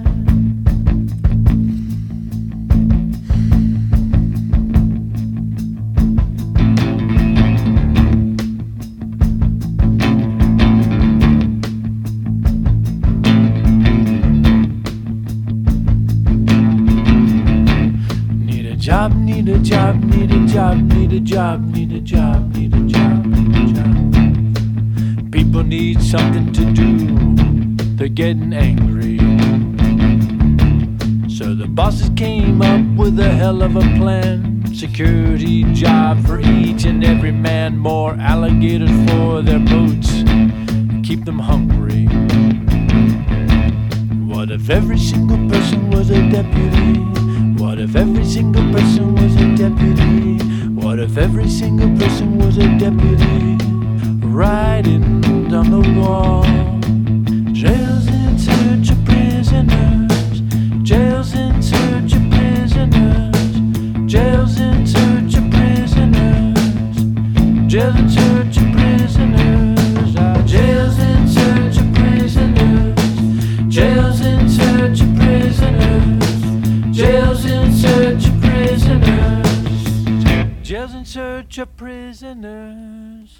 Need a job, need a job, need a job, need a job, need a job, need a job, need a job. People need something to do. They're getting angry. So the bosses came up with a hell of a plan. Security job for each and every man. More alligators for their boats. Keep them hungry. What if every single person was a deputy? What if every single person was a deputy? What if every single person was a deputy? Writing on the wall. Jails in search of prisoners. Jails in search of prisoners. Jails in search of prisoners. Jails in search of prisoners. Jails in search of prisoners. Jails in search of prisoners. Jails in search of prisoners. Jails in search of prisoners.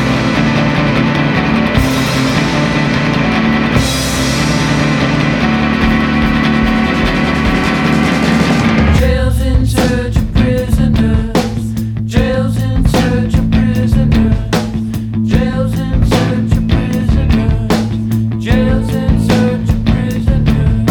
Jails in search of prisoners. Jails in search of prisoners. Jails in search of prisoners. Jails in search of prisoners.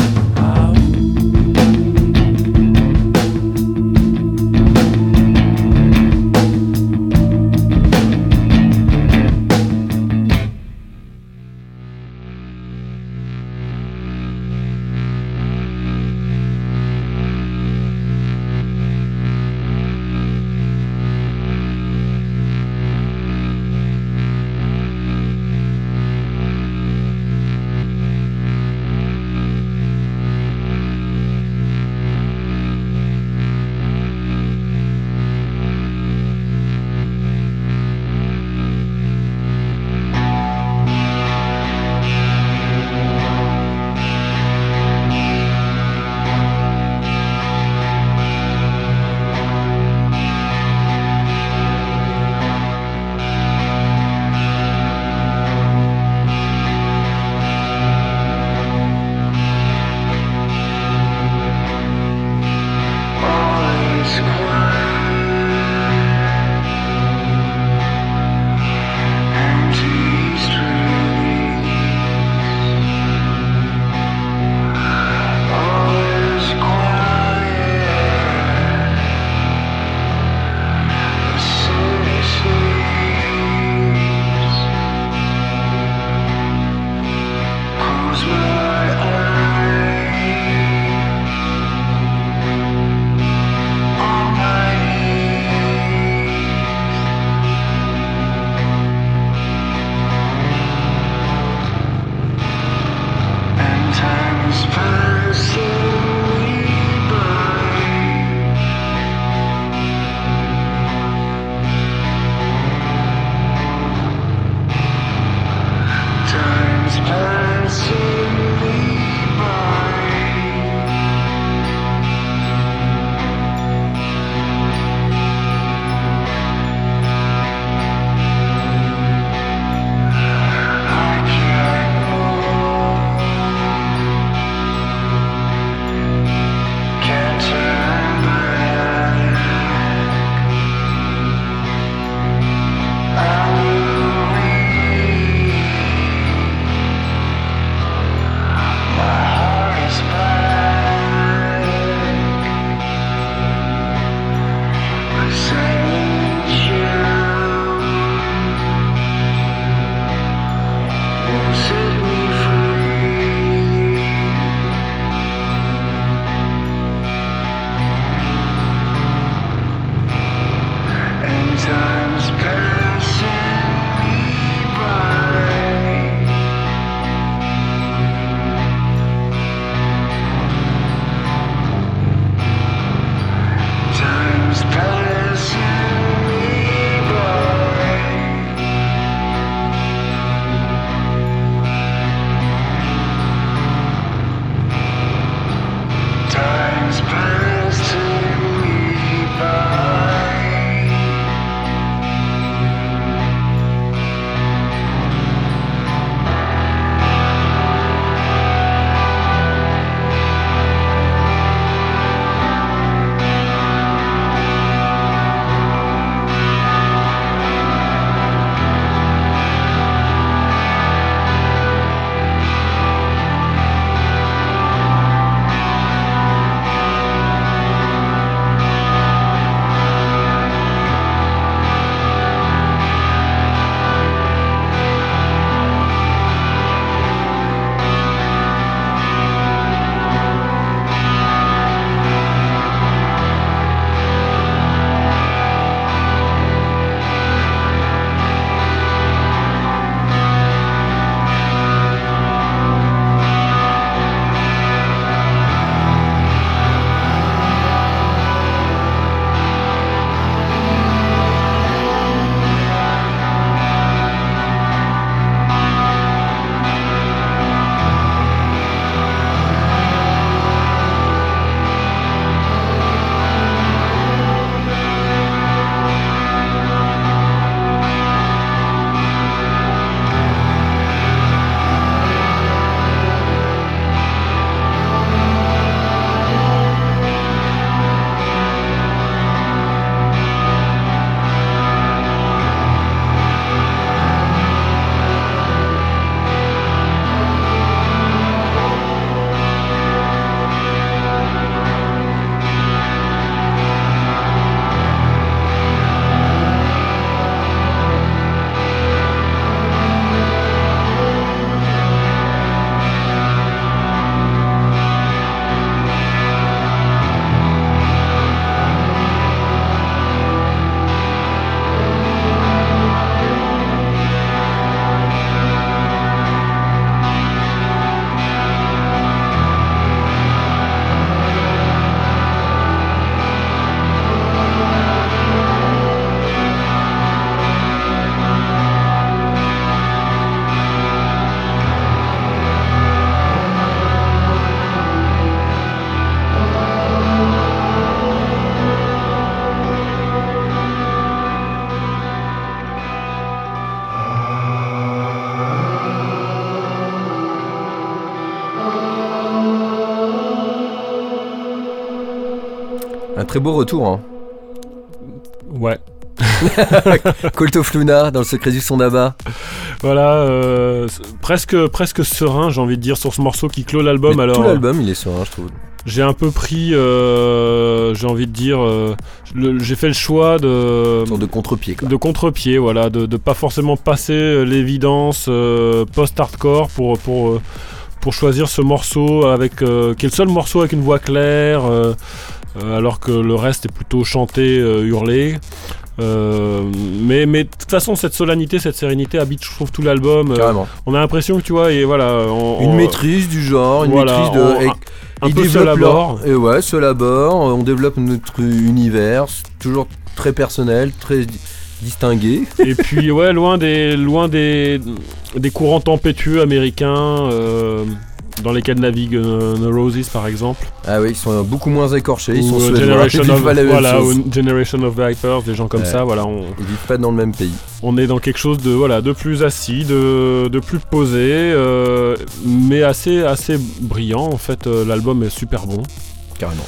Un très beau retour, hein. Ouais. Cult of Luna dans le secret du son d'Abba. Voilà, presque serein, j'ai envie de dire, sur ce morceau qui clôt l'album. Mais Alors, tout l'album, il est serein, je trouve. j'ai un peu pris, j'ai envie de dire, j'ai fait le choix Une sorte de contre-pied, quoi. de contre-pied, voilà, de pas forcément passer l'évidence post-hardcore pour choisir ce morceau avec qui est le seul morceau avec une voix claire, alors que le reste est plutôt chanté, hurlé. Mais de toute façon, cette solennité, cette sérénité habite, je trouve, tout l'album. Carrément. On a l'impression que tu vois, et voilà, Une maîtrise du genre, une voilà, maîtrise de. un peu seul à bord. Et ouais, seul à bord. On développe notre univers, toujours très personnel, très distingué. Et puis ouais, loin des courants tempétueux américains dans lesquels naviguent The Roses par exemple. Ah oui, ils sont beaucoup moins écorchés, ils sont Ou suédois. Generation Ils vivent pas la même chose. ou Generation of Vipers, des gens comme Ouais. ça. Voilà, Ils vivent pas dans le même pays. on est dans quelque chose de plus assis, de plus posé, mais assez brillant. En fait, l'album est super bon. Carrément.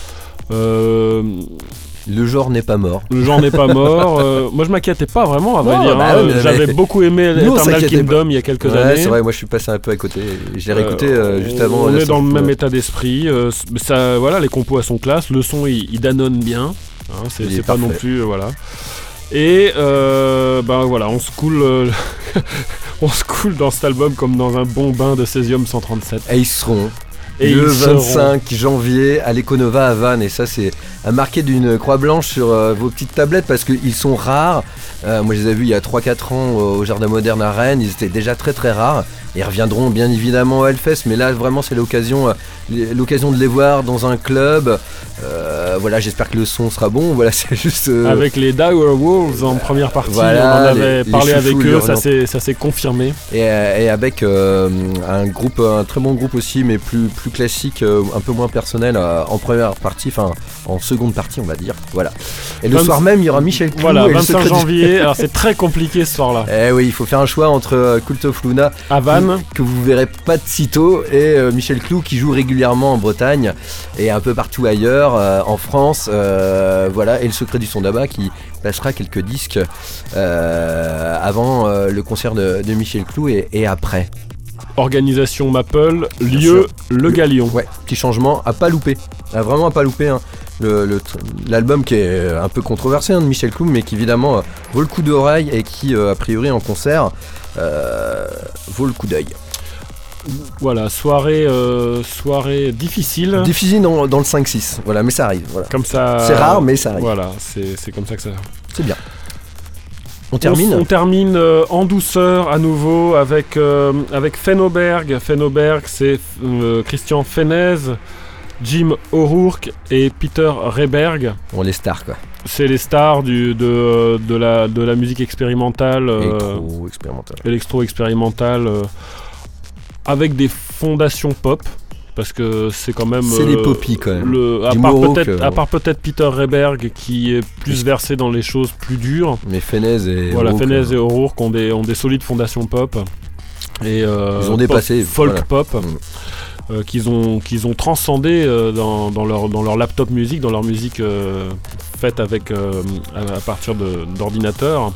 Le Le genre n'est pas mort. genre n'est pas mort. Moi, je m'inquiétais pas vraiment, à vrai Non, dire. bah hein. ouais, mais- J'avais beaucoup aimé Nous, on Eternal s'inquiétait Kingdom il y a quelques Ouais, années. c'est vrai, moi je suis passé un peu à côté. Je l'ai réécouté juste avant. On la est dans le sortie. même état d'esprit. Ça, voilà, les compos à son classe. Le son, il danonne bien. Hein, Il c'est est pas non parfait. plus. Voilà. Et ben voilà, on se coule. On se coule dans cet album comme dans un bon bain de césium 137. Et ils seront Et le ils seront- 25 janvier à l'Econova à Vannes. Et ça, c'est à marquer d'une croix blanche sur vos petites tablettes parce qu'ils sont rares. Moi, je les ai vus il y a 3-4 ans au Jardin Moderne à Rennes. Ils étaient déjà très très rares. Ils reviendront bien évidemment au Hellfest. Mais là, vraiment, c'est l'occasion de les voir dans un club. Voilà, j'espère que le son sera bon. Voilà, c'est juste. Avec les Dire Wolves en première partie, voilà, on en avait les parlé chouchous, avec les eux, Orient- ça s'est confirmé. Et avec un très bon groupe aussi, mais plus classique, un peu moins personnel en première partie, enfin en seconde partie, on va dire. Voilà. Et le 20 soir même, il y aura Michel Clou Voilà, et le 25 secret du- janvier. Alors c'est très compliqué ce soir-là. Eh oui, il faut faire un choix entre Cult of Luna, À Vannes. que vous verrez pas de sitôt, et Michel Clou qui joue régulièrement en Bretagne et un peu partout ailleurs, en France. Voilà, et le secret du son d'Abba qui passera quelques disques avant le concert de Michel Clou et après. Organisation Maple, Bien lieu sûr. Le Galion. Ouais, petit changement à pas louper. Vraiment à pas louper. Hein. L'album qui est un peu controversé de Michel Clou, mais qui évidemment vaut le coup d'oreille et qui, a priori en concert, vaut le coup d'œil. Voilà, soirée difficile. Difficile dans le 5-6, voilà, mais ça arrive. Voilà. Comme ça. C'est rare, mais ça arrive. Voilà, c'est comme ça que ça. C'est bien. On termine. On termine en douceur à nouveau avec Fennoberg. Fennoberg, c'est Christian Fenez, Jim O'Rourke et Peter Rehberg. On les stars, quoi. C'est les stars de la musique expérimentale, Électro-expérimental. électro-expérimentale, avec des fondations pop. Parce que c'est quand même. C'est des poppies, quand même. À Jim part O'Rourke, peut-être, à part peut-être Peter Rehberg qui est plus versé dans les choses plus dures. Mais Fenez et Voilà, O'Rourke, Fenez et O'Rourke ont des solides fondations pop. Et, Ils ont dépassé, folk voilà. pop. Qu'ils ont transcendé dans leur laptop musique, dans leur musique faite avec à partir d'ordinateurs.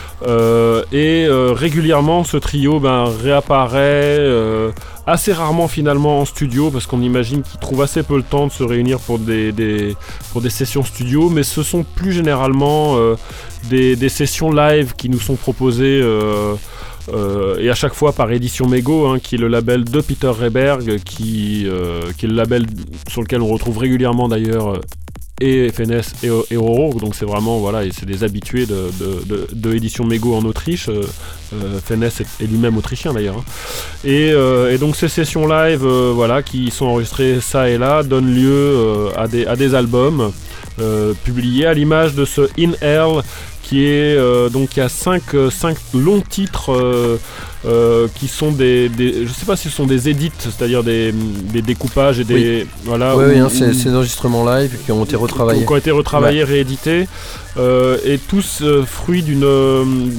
Régulièrement ce trio réapparaît assez rarement finalement en studio parce qu'on imagine qu'ils trouvent assez peu le temps de se réunir pour des sessions studio, mais ce sont plus généralement des sessions live qui nous sont proposées et à chaque fois par Édition Mego, qui est le label de Peter Rehberg, qui est le label sur lequel on retrouve régulièrement d'ailleurs et Fenez et O'Rourke, donc c'est vraiment voilà, et c'est des habitués de Édition Mego en Autriche. Fenez est lui-même autrichien d'ailleurs. Et donc ces sessions live, voilà, qui sont enregistrées ça et là, donnent lieu à des albums publiés à l'image de ce In Hell, qui est donc il y a 5 longs titres qui sont je sais pas si ce sont des edits, c'est-à-dire des découpages et des voilà. Oui, c'est des enregistrements live qui ont été retravaillés. Qui ont été retravaillés, réédités, et tous fruits d'une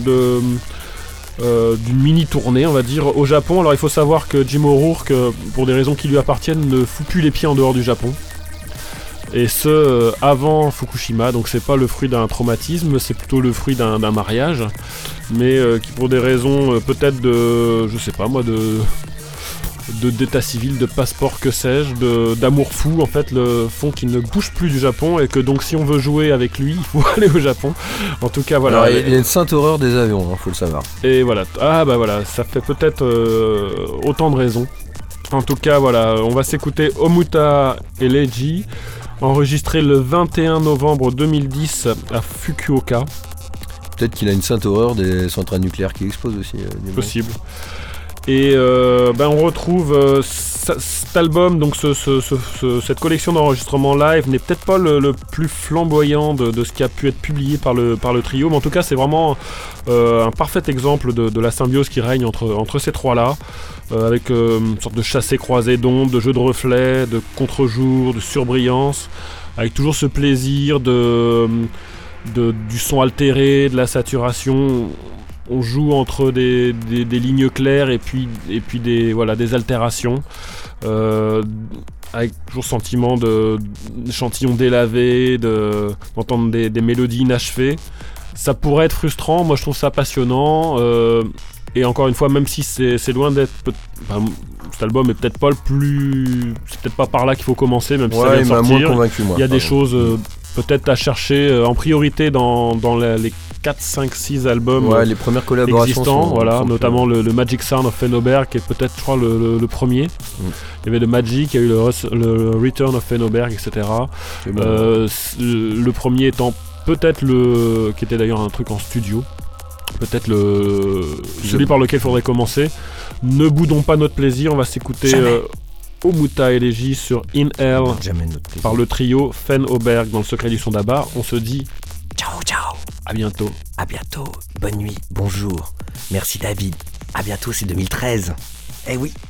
mini tournée, on va dire, au Japon. Alors il faut savoir que Jim O'Rourke, pour des raisons qui lui appartiennent, ne fout plus les pieds en dehors du Japon. Et ce, avant Fukushima, donc c'est pas le fruit d'un traumatisme, c'est plutôt le fruit d'un mariage, mais qui pour des raisons peut-être de, je sais pas moi, d'état civil, de passeport, que sais-je, d'amour fou en fait, le font qu'il ne bouge plus du Japon et que donc si on veut jouer avec lui, il faut aller au Japon. En tout cas voilà. Alors, il y a une sainte horreur des avions, faut le savoir. Et voilà, voilà, ça fait peut-être autant de raisons. En tout cas voilà, on va s'écouter Omuta Elegy, enregistré le 21 novembre 2010 à Fukuoka. Peut-être qu'il a une sainte horreur des centrales nucléaires qui explosent aussi. Possible. Et on retrouve cet album, donc cette collection d'enregistrements live n'est peut-être pas le plus flamboyant de ce qui a pu être publié par le trio, mais en tout cas c'est vraiment un parfait exemple de la symbiose qui règne entre ces trois-là, avec une sorte de chassé-croisé d'ondes, de jeu de reflets, de contre-jour, de surbrillance, avec toujours ce plaisir du son altéré, de la saturation. On joue entre des lignes claires et puis des altérations, avec toujours sentiment d'échantillons délavés, d'entendre des mélodies inachevées. Ça pourrait être frustrant, moi je trouve ça passionnant, et encore une fois, même si c'est loin d'être... cet album est peut-être pas c'est peut-être pas par là qu'il faut commencer, même si ça vient de sortir. Moins convaincu, moi. Il y a des choses peut-être à chercher en priorité dans les 4, 5, 6 albums les premières collaborations existants, notamment le Magic Sound of Fennoberg, qui est peut-être, je crois, le premier. Il y avait le Magic, il y a eu le Return of Fennoberg, etc. Le premier étant peut-être qui était d'ailleurs un truc en studio, peut-être celui par lequel il faudrait commencer. Ne boudons pas notre plaisir, on va s'écouter Omuta Elegy sur In Hell par le trio Fennoberg dans le secret du son d'Abba. On se dit ciao ciao, à bientôt. À bientôt, bonne nuit, bonjour, merci David, à bientôt, c'est 2013. Eh oui.